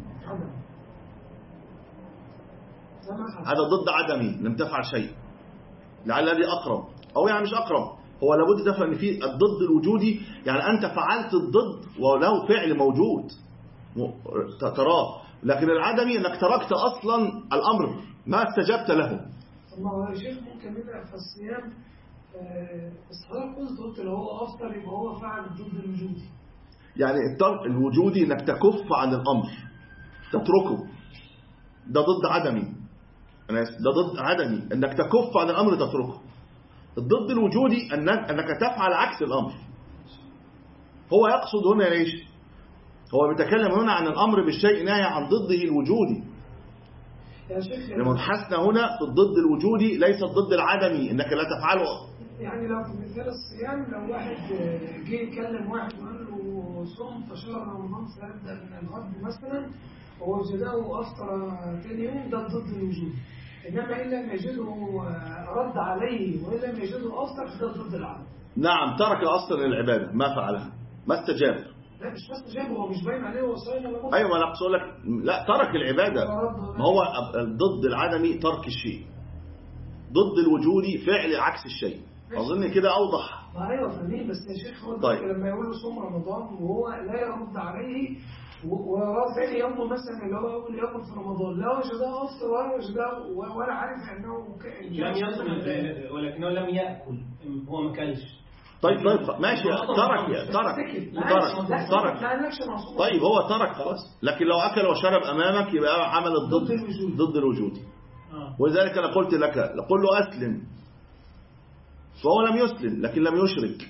هذا ضد عدمي، لم تفعل شيء. لعل الذي أقرب، أو يعني مش أقرب، هو لابد تفهم أن في الضد الوجودي، يعني أنت فعلت الضد وله فعل موجود تراه، لكن العدمي أنك تركت أصلا الأمر ما استجبت له. الله يا شيخ، ممكن نبقى في الصيام بس حضرتك قلت قلت لو هو أفطر يبقى هو فعل الضد الوجودي. يعني الطرق الوجودي أنك تكف عن الأمر تتركه، ده ضد عدمي. ده ضد عدمي أنك تكف عن الأمر تتركه. الضد الوجودي أنك, أنك تفعل عكس الأمر. هو يقصد هنا ليش؟ هو بيتكلم هنا عن الأمر بالشيء نهي عن ضده الوجودي. يا شيخ لما بحثنا هنا في الضد الوجودي ليس الضد العدمي أنك لا تفعله يعني لو في مثال الصيام، لو واحد جه يكلم واحد وقال له صم فشهر رمضان سيبدأ من الغد مثلا، ووجده أفطر ثاني يوم، ده ضد الوجود. إنما إن لم يجده رد عليه وإن لم يجده أفطر فده ضد العمل. نعم، ترك أصلا العبادة، ما فعلها، ما استجاب. لا مش بس استجاب، هو مش باين عليه هو صايم ولا مفطر. أيوة، ما أنا أقصد لك لا، ترك العبادة. ما هو ضد العدم ترك الشيء، ضد الوجود فعل عكس الشيء. أظن كده أوضح. ما أيوة فاهمين، بس يا شيخ هو طيب. لما يقول له صوم رمضان وهو لا يرد عليه ويراه ثاني يوم مثلا اللي هو أول يوم في رمضان، لا وجده أفطر ولا وجده ولا عارف أنه لم يصم ولكنه لم يأكل، هو ما كلش. طيب طيب ماشي، ترك ترك ترك ترك طيب هو ترك خلاص. لكن لو أكل وشرب أمامك يبقى عمل الضد ضد الوجود. ولذلك أنا قلت لك قل له أسلم، فهو لم يسلم لكن لم يشرك.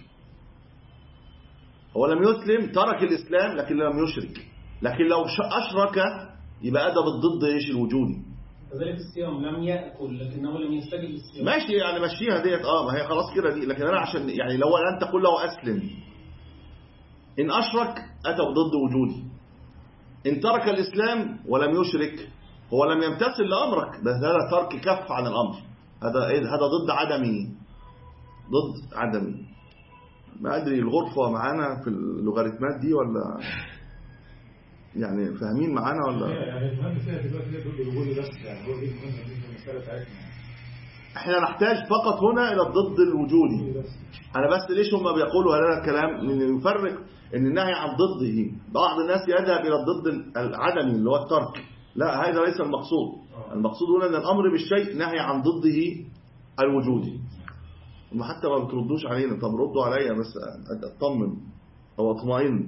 هو لم يسلم، ترك الإسلام لكن لم يشرك. لكن لو أشرك يبقى أدى بالضد إيش الوجودي. كذلك الصيام لم يأكل لكنه لم يستجب للصيام. ماشي يعني مشيها ديت اه ما هي خلاص كده دي. لكن أنا عشان يعني لو أنت تقول له أسلم، إن أشرك أتى بضد وجودي. إن ترك الإسلام ولم يشرك هو لم يمتثل لأمرك، بس هذا ترك كف عن الأمر. هذا إيه؟ هذا ضد عدمي، ضد عدمي. ما أدري الغرفة معانا في اللوغاريتمات دي ولا يعني فاهمين معانا ولا؟ يعني المهم فيها دلوقتي ضد الوجود بس، يعني هو دي المهم في المسألة بتاعتنا. احنا نحتاج فقط هنا إلى الضد الوجودي. أنا بس ليش هم بيقولوا هذا الكلام؟ لأن يفرق إن النهي عن ضده. بعض الناس يذهب إلى الضد العدمي اللي هو الترك. لا، هذا ليس المقصود. المقصود هنا أن الأمر بالشيء نهي عن ضده الوجودي. هم حتى ما بتردوش علينا. طب ردوا عليا بس أطمن أو أطمئن.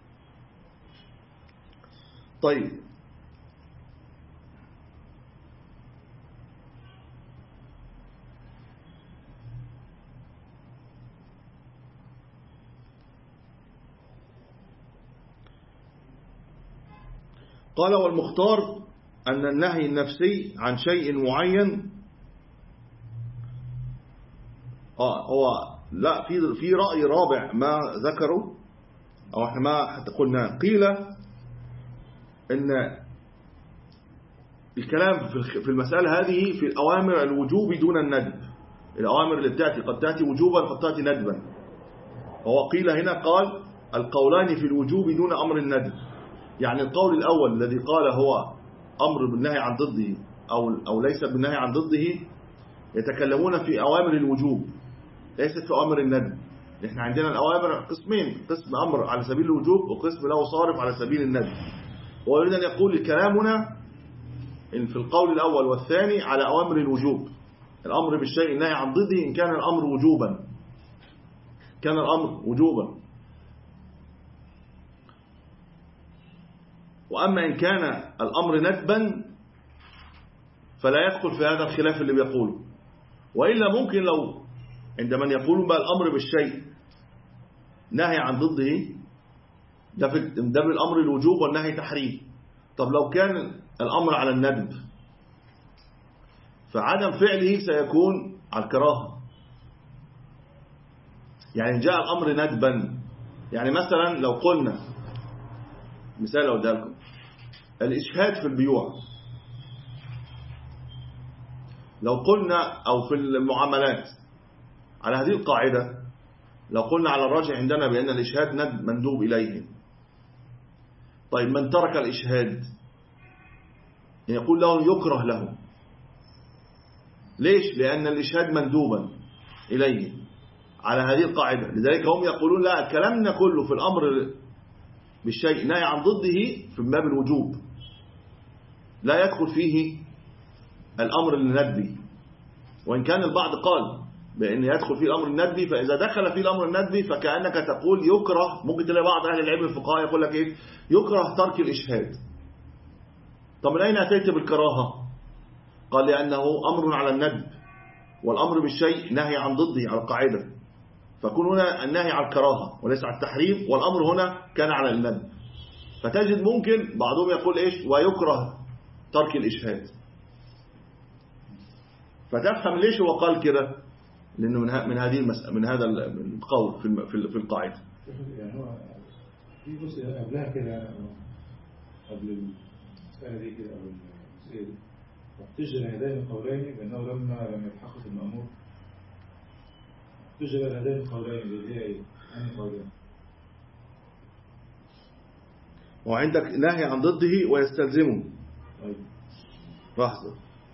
طيب قال والمختار أن النهي النفسي عن شيء معين آه هو لا في في رأي رابع ما ذكروا أو احنا ما حتى قلنا. قيل إن الكلام في المسألة هذه في الأوامر الوجوب دون الندب. الأوامر اللي بتأتي قد تأتي وجوبا قد تأتي ندبا. هو قيل هنا قال القولان في الوجوب دون أمر الندب. يعني القول الأول الذي قال هو أمر بالنهي عن ضده أو أو ليس بالنهي عن ضده يتكلمون في أوامر الوجوب ليست في أوامر الندب. احنا عندنا الأوامر قسمين، قسم أمر على سبيل الوجوب وقسم له صارف على سبيل الندب. ويريد أن يقول كلامنا إن في القول الأول والثاني على أوامر الوجوب، الأمر بالشيء النهي عن ضده إن كان الأمر وجوبا، كان الأمر وجوبا. وأما إن كان الأمر ندبا فلا يدخل في هذا الخلاف اللي بيقوله. وإلا ممكن لو عندما يقولون بقى الأمر بالشيء نهي عن ضده ده في ده بالأمر الوجوب والنهي تحريم. طب لو كان الأمر على الندب فعدم فعله سيكون على الكراهة. يعني جاء الأمر ندبا، يعني مثلا لو قلنا مثال لو ادالكم الإشهاد في البيوع، لو قلنا أو في المعاملات على هذه القاعدة، لو قلنا على الراجح عندنا بأن الإشهاد ندب مندوب إليه. طيب من ترك الإشهاد يقول له يكره له. ليش؟ لأن الإشهاد مندوبا إليه على هذه القاعدة. لذلك هم يقولون لا، كلامنا كله في الأمر بالشيء نهي عن ضده في باب الوجوب، لا يدخل فيه الأمر الندبي. وإن كان البعض قال بأن يدخل فيه الأمر الندبي، فإذا دخل فيه الأمر الندبي فكأنك تقول يكره. ممكن تلاقي بعض أهل العلم الفقهاء يقول لك إيه؟ يكره ترك الإشهاد. طب من أين أتيت بالكراهة؟ قال لأنه أمر على الندب، والأمر بالشيء نهي عن ضده على القاعدة، فكون هنا النهي على الكراهة وليس على التحريم، والأمر هنا كان على الندب. فتجد ممكن بعضهم يقول إيش؟ ويكره ترك الإشهاد. فتفهم ليش هو قال كده. لأنه من من هذه المس... من هذا القول في في القاعدة. يعني هو في جزء قبلها كده قبل المسألة دي كده قبل الجزئية دي احتج هذين القولين بأنه لما لم يتحقق المأمور احتج هذين القولين اللي هي ايه؟ أنهي قولين؟ وعندك نهي عن ضده ويستلزمه. طيب لحظة.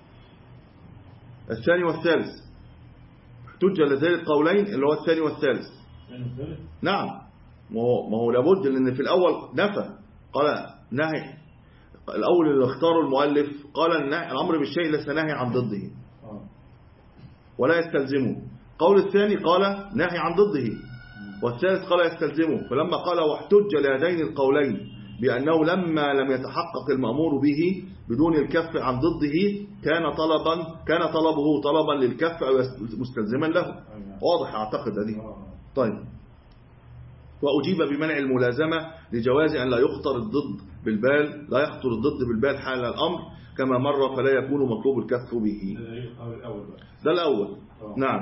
الثاني والثالث احتج لهذين القولين اللي هو الثاني والثالث. نعم، ما هو ما هو لابد لأن في الأول نفى قال نهي. الأول اللي اختاره المؤلف قال الأمر بالشيء ليس نهي عن ضده ولا يستلزمه. قول الثاني قال نهي عن ضده والثالث قال يستلزمه. فلما قال واحتج لهذين القولين بأنه لما لم يتحقق المأمور به بدون الكف عن ضده كان طلبا كان طلبه طلبا للكف أو مستلزما له. واضح أعتقد هذه. طيب، وأجيب بمنع الملازمة لجواز أن لا يخطر الضد بالبال لا يخطر الضد بالبال حال الأمر كما مر فلا يكون مطلوب الكف به. ده الأول. نعم.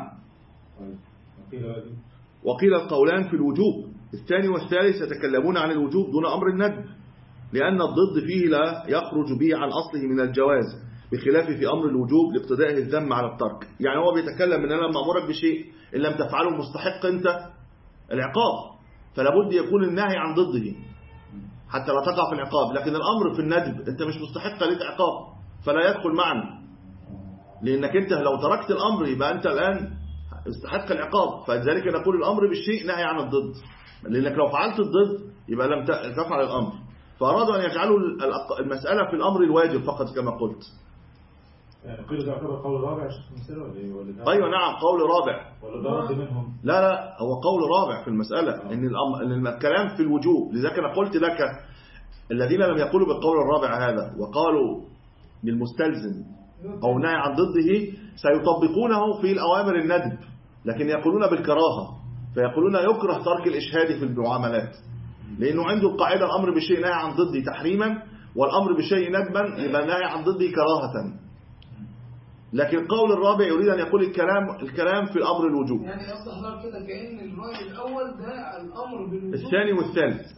وقيل القولان في الوجوب. الثاني والثالث يتكلمون عن الوجوب دون أمر الندب لأن الضد فيه لا يخرج به عن أصله من الجواز بخلاف في أمر الوجوب لاقتدائه الذم على الترك. يعني هو بيتكلم من أنا لما أمرك بشيء إن لم تفعله مستحق أنت العقاب، فلا بد يكون النهي عن ضده حتى لا تقع في العقاب. لكن الأمر في الندب أنت مش مستحق لك عقاب فلا يدخل معنا، لأنك أنت لو تركت الأمر يبقى أنت الآن استحق العقاب. فلذلك نقول الأمر بالشيء نهي عن الضد، لأنك لو فعلت الضد يبقى لم تفعل الأمر. فأرادوا أن يجعلوا المسألة في الأمر الواجب فقط كما قلت. يعني قيل ده يعتبر قول رابع عشان المسألة ولا ايه؟ ولا ايوه نعم قول رابع. ولا ده رد منهم؟ لا لا هو قول رابع في المسألة. آه. ان ان الكلام في الوجوب. لذلك انا قلت لك الذين لم يقولوا بالقول الرابع هذا وقالوا بالمستلزم او نهي عن ضده سيطبقونه في الأوامر الندب، لكن يقولون بالكراهة، فيقولون يكره ترك الإشهاد في المعاملات لأنه عنده القاعدة الأمر بشيء نهي عن ضده تحريما والأمر بشيء ندبا يبقى نهي عن ضده كراهة. لكن القول الرابع يريد أن يقول الكلام الكلام في الأمر الوجوب. يعني قصد حضرتك كده كأن الرأي الأول ده الأمر بالوجوب، الثاني والثالث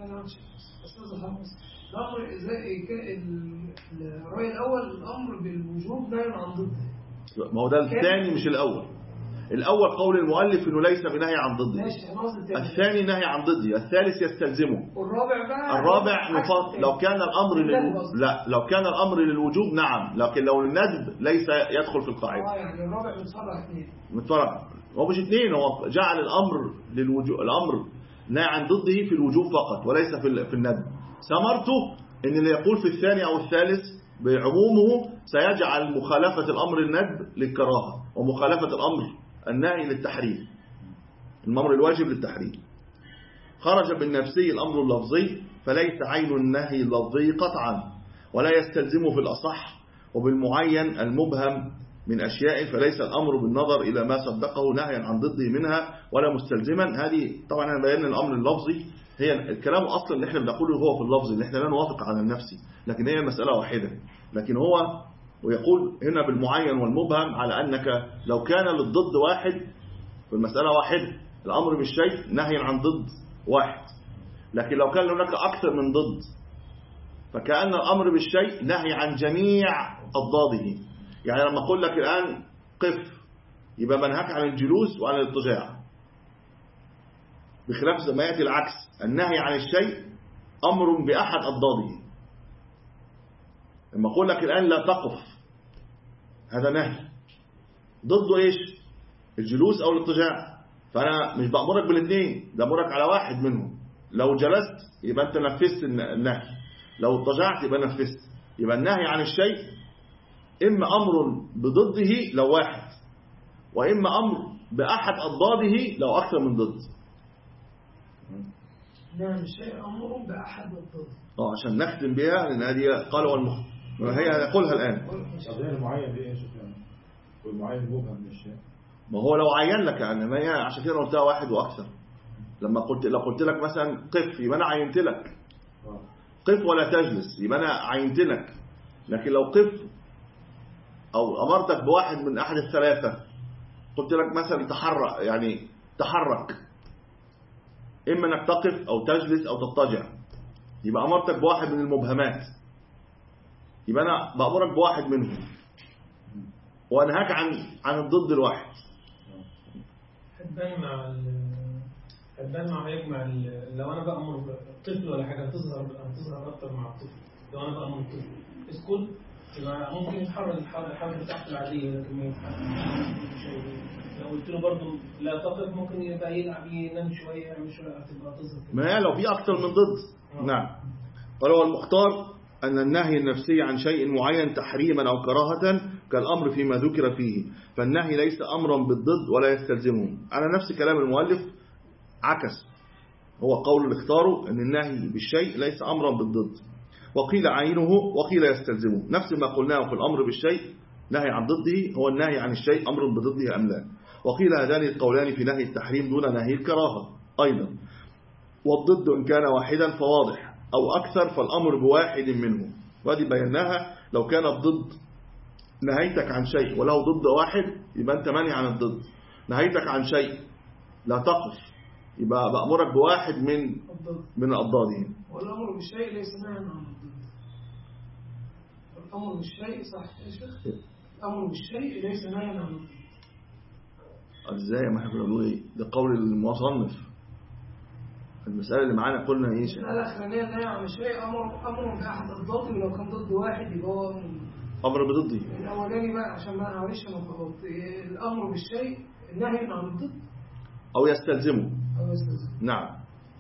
الأمر زي الرأي الأول الأمر بالوجوب نهي عن ضده. ما هو ده الثاني مش الأول. الأول قول المؤلف إنه ليس بنهي عن ضده، الثاني نهي عن ضده، الثالث يستلزمه. والرابع بقى الرابع نفضل لو كان الأمر للوجوب. لا لو كان الأمر للوجوب نعم، لكن لو الندب ليس يدخل في القاعدة. اه يعني الرابع متفرع اثنين. متفرع هو مش اثنين، هو جعل الأمر للوجوب الأمر نهي عن ضده في الوجوب فقط وليس في في الندب. ثمرته إن اللي يقول في الثاني أو الثالث بعمومه سيجعل مخالفة الأمر الندب للكراهة ومخالفة الأمر النهي للتحريم، الأمر الواجب للتحريم. خرج بالنفسي الأمر اللفظي فليس عين النهي اللفظي قطعا ولا يستلزم في الأصح، وبالمعين المبهم من أشياء فليس الأمر بالنظر إلى ما صدقه نهيا عن ضده منها ولا مستلزما. هذه طبعا أنا بيان الأمر اللفظي هي الكلام أصلا اللي احنا بنقوله هو في اللفظ اللي احنا لا نوافق على النفسي، لكن هي مسألة واحدة. لكن هو ويقول هنا بالمعين والمبهم على أنك لو كان للضد واحد في المسألة واحدة الأمر بالشيء نهي عن ضد واحد، لكن لو كان هناك أكثر من ضد فكأن الأمر بالشيء نهي عن جميع أضداده. يعني لما أقول لك الآن قف يبقى منهك عن الجلوس وعن الاضطجاع، بخلاف ما يأتي العكس النهي عن الشيء أمر بأحد أضداده. لما أقول لك الآن لا تقف هذا نهي ضده إيش؟ الجلوس أو الاضطجاع، فأنا مش بأمرك بالاثنين، ده أمرك على واحد منهم. لو جلست يبقى أنت نفذت النهي، لو اضطجعت يبقى نفذت. يبقى النهي عن الشيء إما أمر بضده لو واحد، وإما أمر بأحد أضداده لو أكثر من ضد. نعم الشيء أمر بأحد أضداده. اه عشان نختم بها لأن هذه قال والمخ هي هنقولها الآن. طب المعين دي ايش يعني؟ والمعين مبهم من الشيء. ما هو لو عين لك يعني ما هي عشان كده قلتها واحد وأكثر. لما قلت لو قلت لك مثلا قف يبقى أنا عينت لك. قف ولا تجلس يبقى أنا عينت لك. لكن لو قف أو أمرتك بواحد من أحد الثلاثة قلت لك مثلا تحرك، يعني تحرك، إما أنك تقف أو تجلس أو تضطجع، يبقى أمرتك بواحد من المبهمات، يبقى أنا بأمرك بواحد منهم وأنهاك عن عن الضد الواحد. هتبان مع ال هتبان مع يجمع لو أنا بأمر طفل ولا حاجة هتظهر هتظهر أكتر مع الطفل. لو أنا بأمر الطفل اسكت يبقى ممكن يتحرك الحركة بتاعته العادية، لكن ما يتحركش. لو قلت له برضه لا تقف ممكن يبقى يلعب ينام شوية يعمل شوية هتبقى تظهر. ما لو في أكتر من ضد. نعم. قال هو المختار أن النهي النفسي عن شيء معين تحريما أو كراهة كالأمر فيما ذكر فيه، فالنهي ليس أمرا بالضد ولا يستلزمه. على نفس كلام المؤلف عكس، هو قول اللي اختاره أن النهي بالشيء ليس أمرا بالضد، وقيل عينه وقيل يستلزمه. نفس ما قلناه في الأمر بالشيء نهي عن ضده، هو النهي عن الشيء أمر بضده أم لا. وقيل هذان القولان في نهي التحريم دون نهي الكراهة أيضا، والضد إن كان واحدا فواضح أو أكثر فالأمر بواحد منه. وهذه بيناها، لو كان الضد نهيتك عن شيء وله ضد واحد يبقى أنت مانع عن الضد، نهيتك عن شيء لا تقف يبقى بأمرك بواحد من من الأضدادين. والأمر بالشيء ليس نهيا عن الضد. الأمر بالشيء صح يا شيخ، الأمر بالشيء ليس نهيا عن الضد. ازاي ما احنا كنا بنقول ايه؟ ده قول المصنف. المسألة اللي معانا قلنا ايه؟ المسألة الأخرانية نهي عن الشيء أمر أمر بأحد الضد، ولو كان ضد واحد يبقى هو أمر بضده. الأولاني بقى عشان ما معلش أنا فقط الأمر بالشيء النهي عن الضد أو يستلزمه. أو يستلزمه. نعم.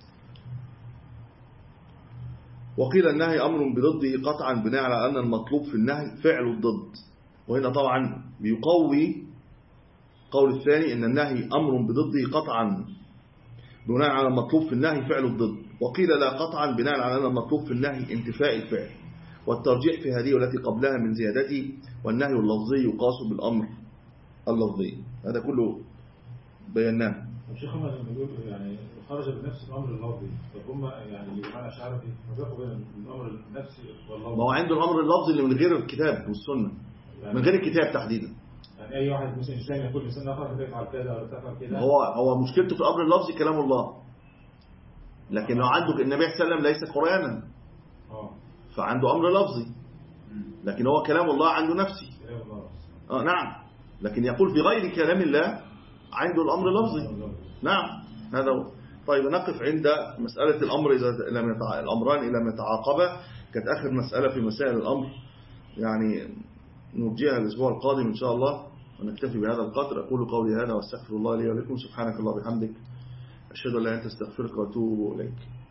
وقيل النهي أمر بضده قطعا بناء على أن المطلوب في النهي فعل الضد، وهنا طبعا بيقوي قول الثاني إن النهي أمر بضده قطعا بناء على المطلوب في النهي فعل الضد، وقيل لا قطعا بناء على أن المطلوب في النهي انتفاء الفعل، والترجيح في هذه والتي قبلها من زيادته، والنهي اللفظي يقاس بالأمر اللفظي. هذا كله بيناه. الشيخ هم بيقول يعني خرج بنفس الأمر اللفظي، فهم يعني اللي بمعنى شعره فرقوا بين الأمر النفسي واللفظي. ما هو عنده الأمر اللفظي اللي من غير الكتاب والسنة، يعني من غير الكتاب تحديدا. يعني أي واحد مثلا إنسان يقول إنسان آخر تفعل كذا ولا تفعل كذا. هو هو مشكلته في الأمر اللفظي كلام الله، لكن لو عنده النبي صلى الله عليه وسلم ليس قرآنا، اه فعنده أمر لفظي، لكن هو كلام الله عنده نفسي. كلام الله. اه نعم، لكن يقول في غير كلام الله عنده الأمر اللفظي. نعم هذا هو. طيب نقف عند مسألة الأمر إذا لم يتع... الأمران إذا لم يتعاقبا، كانت آخر مسألة في مسائل الأمر، يعني نرجيها الأسبوع القادم إن شاء الله، ونكتفي بهذا القدر. أقول قولي هذا واستغفر الله لي ولكم. سبحانك الله وبحمدك، أشهد أن لا إله إلا أنت، أستغفرك وأتوب إليك.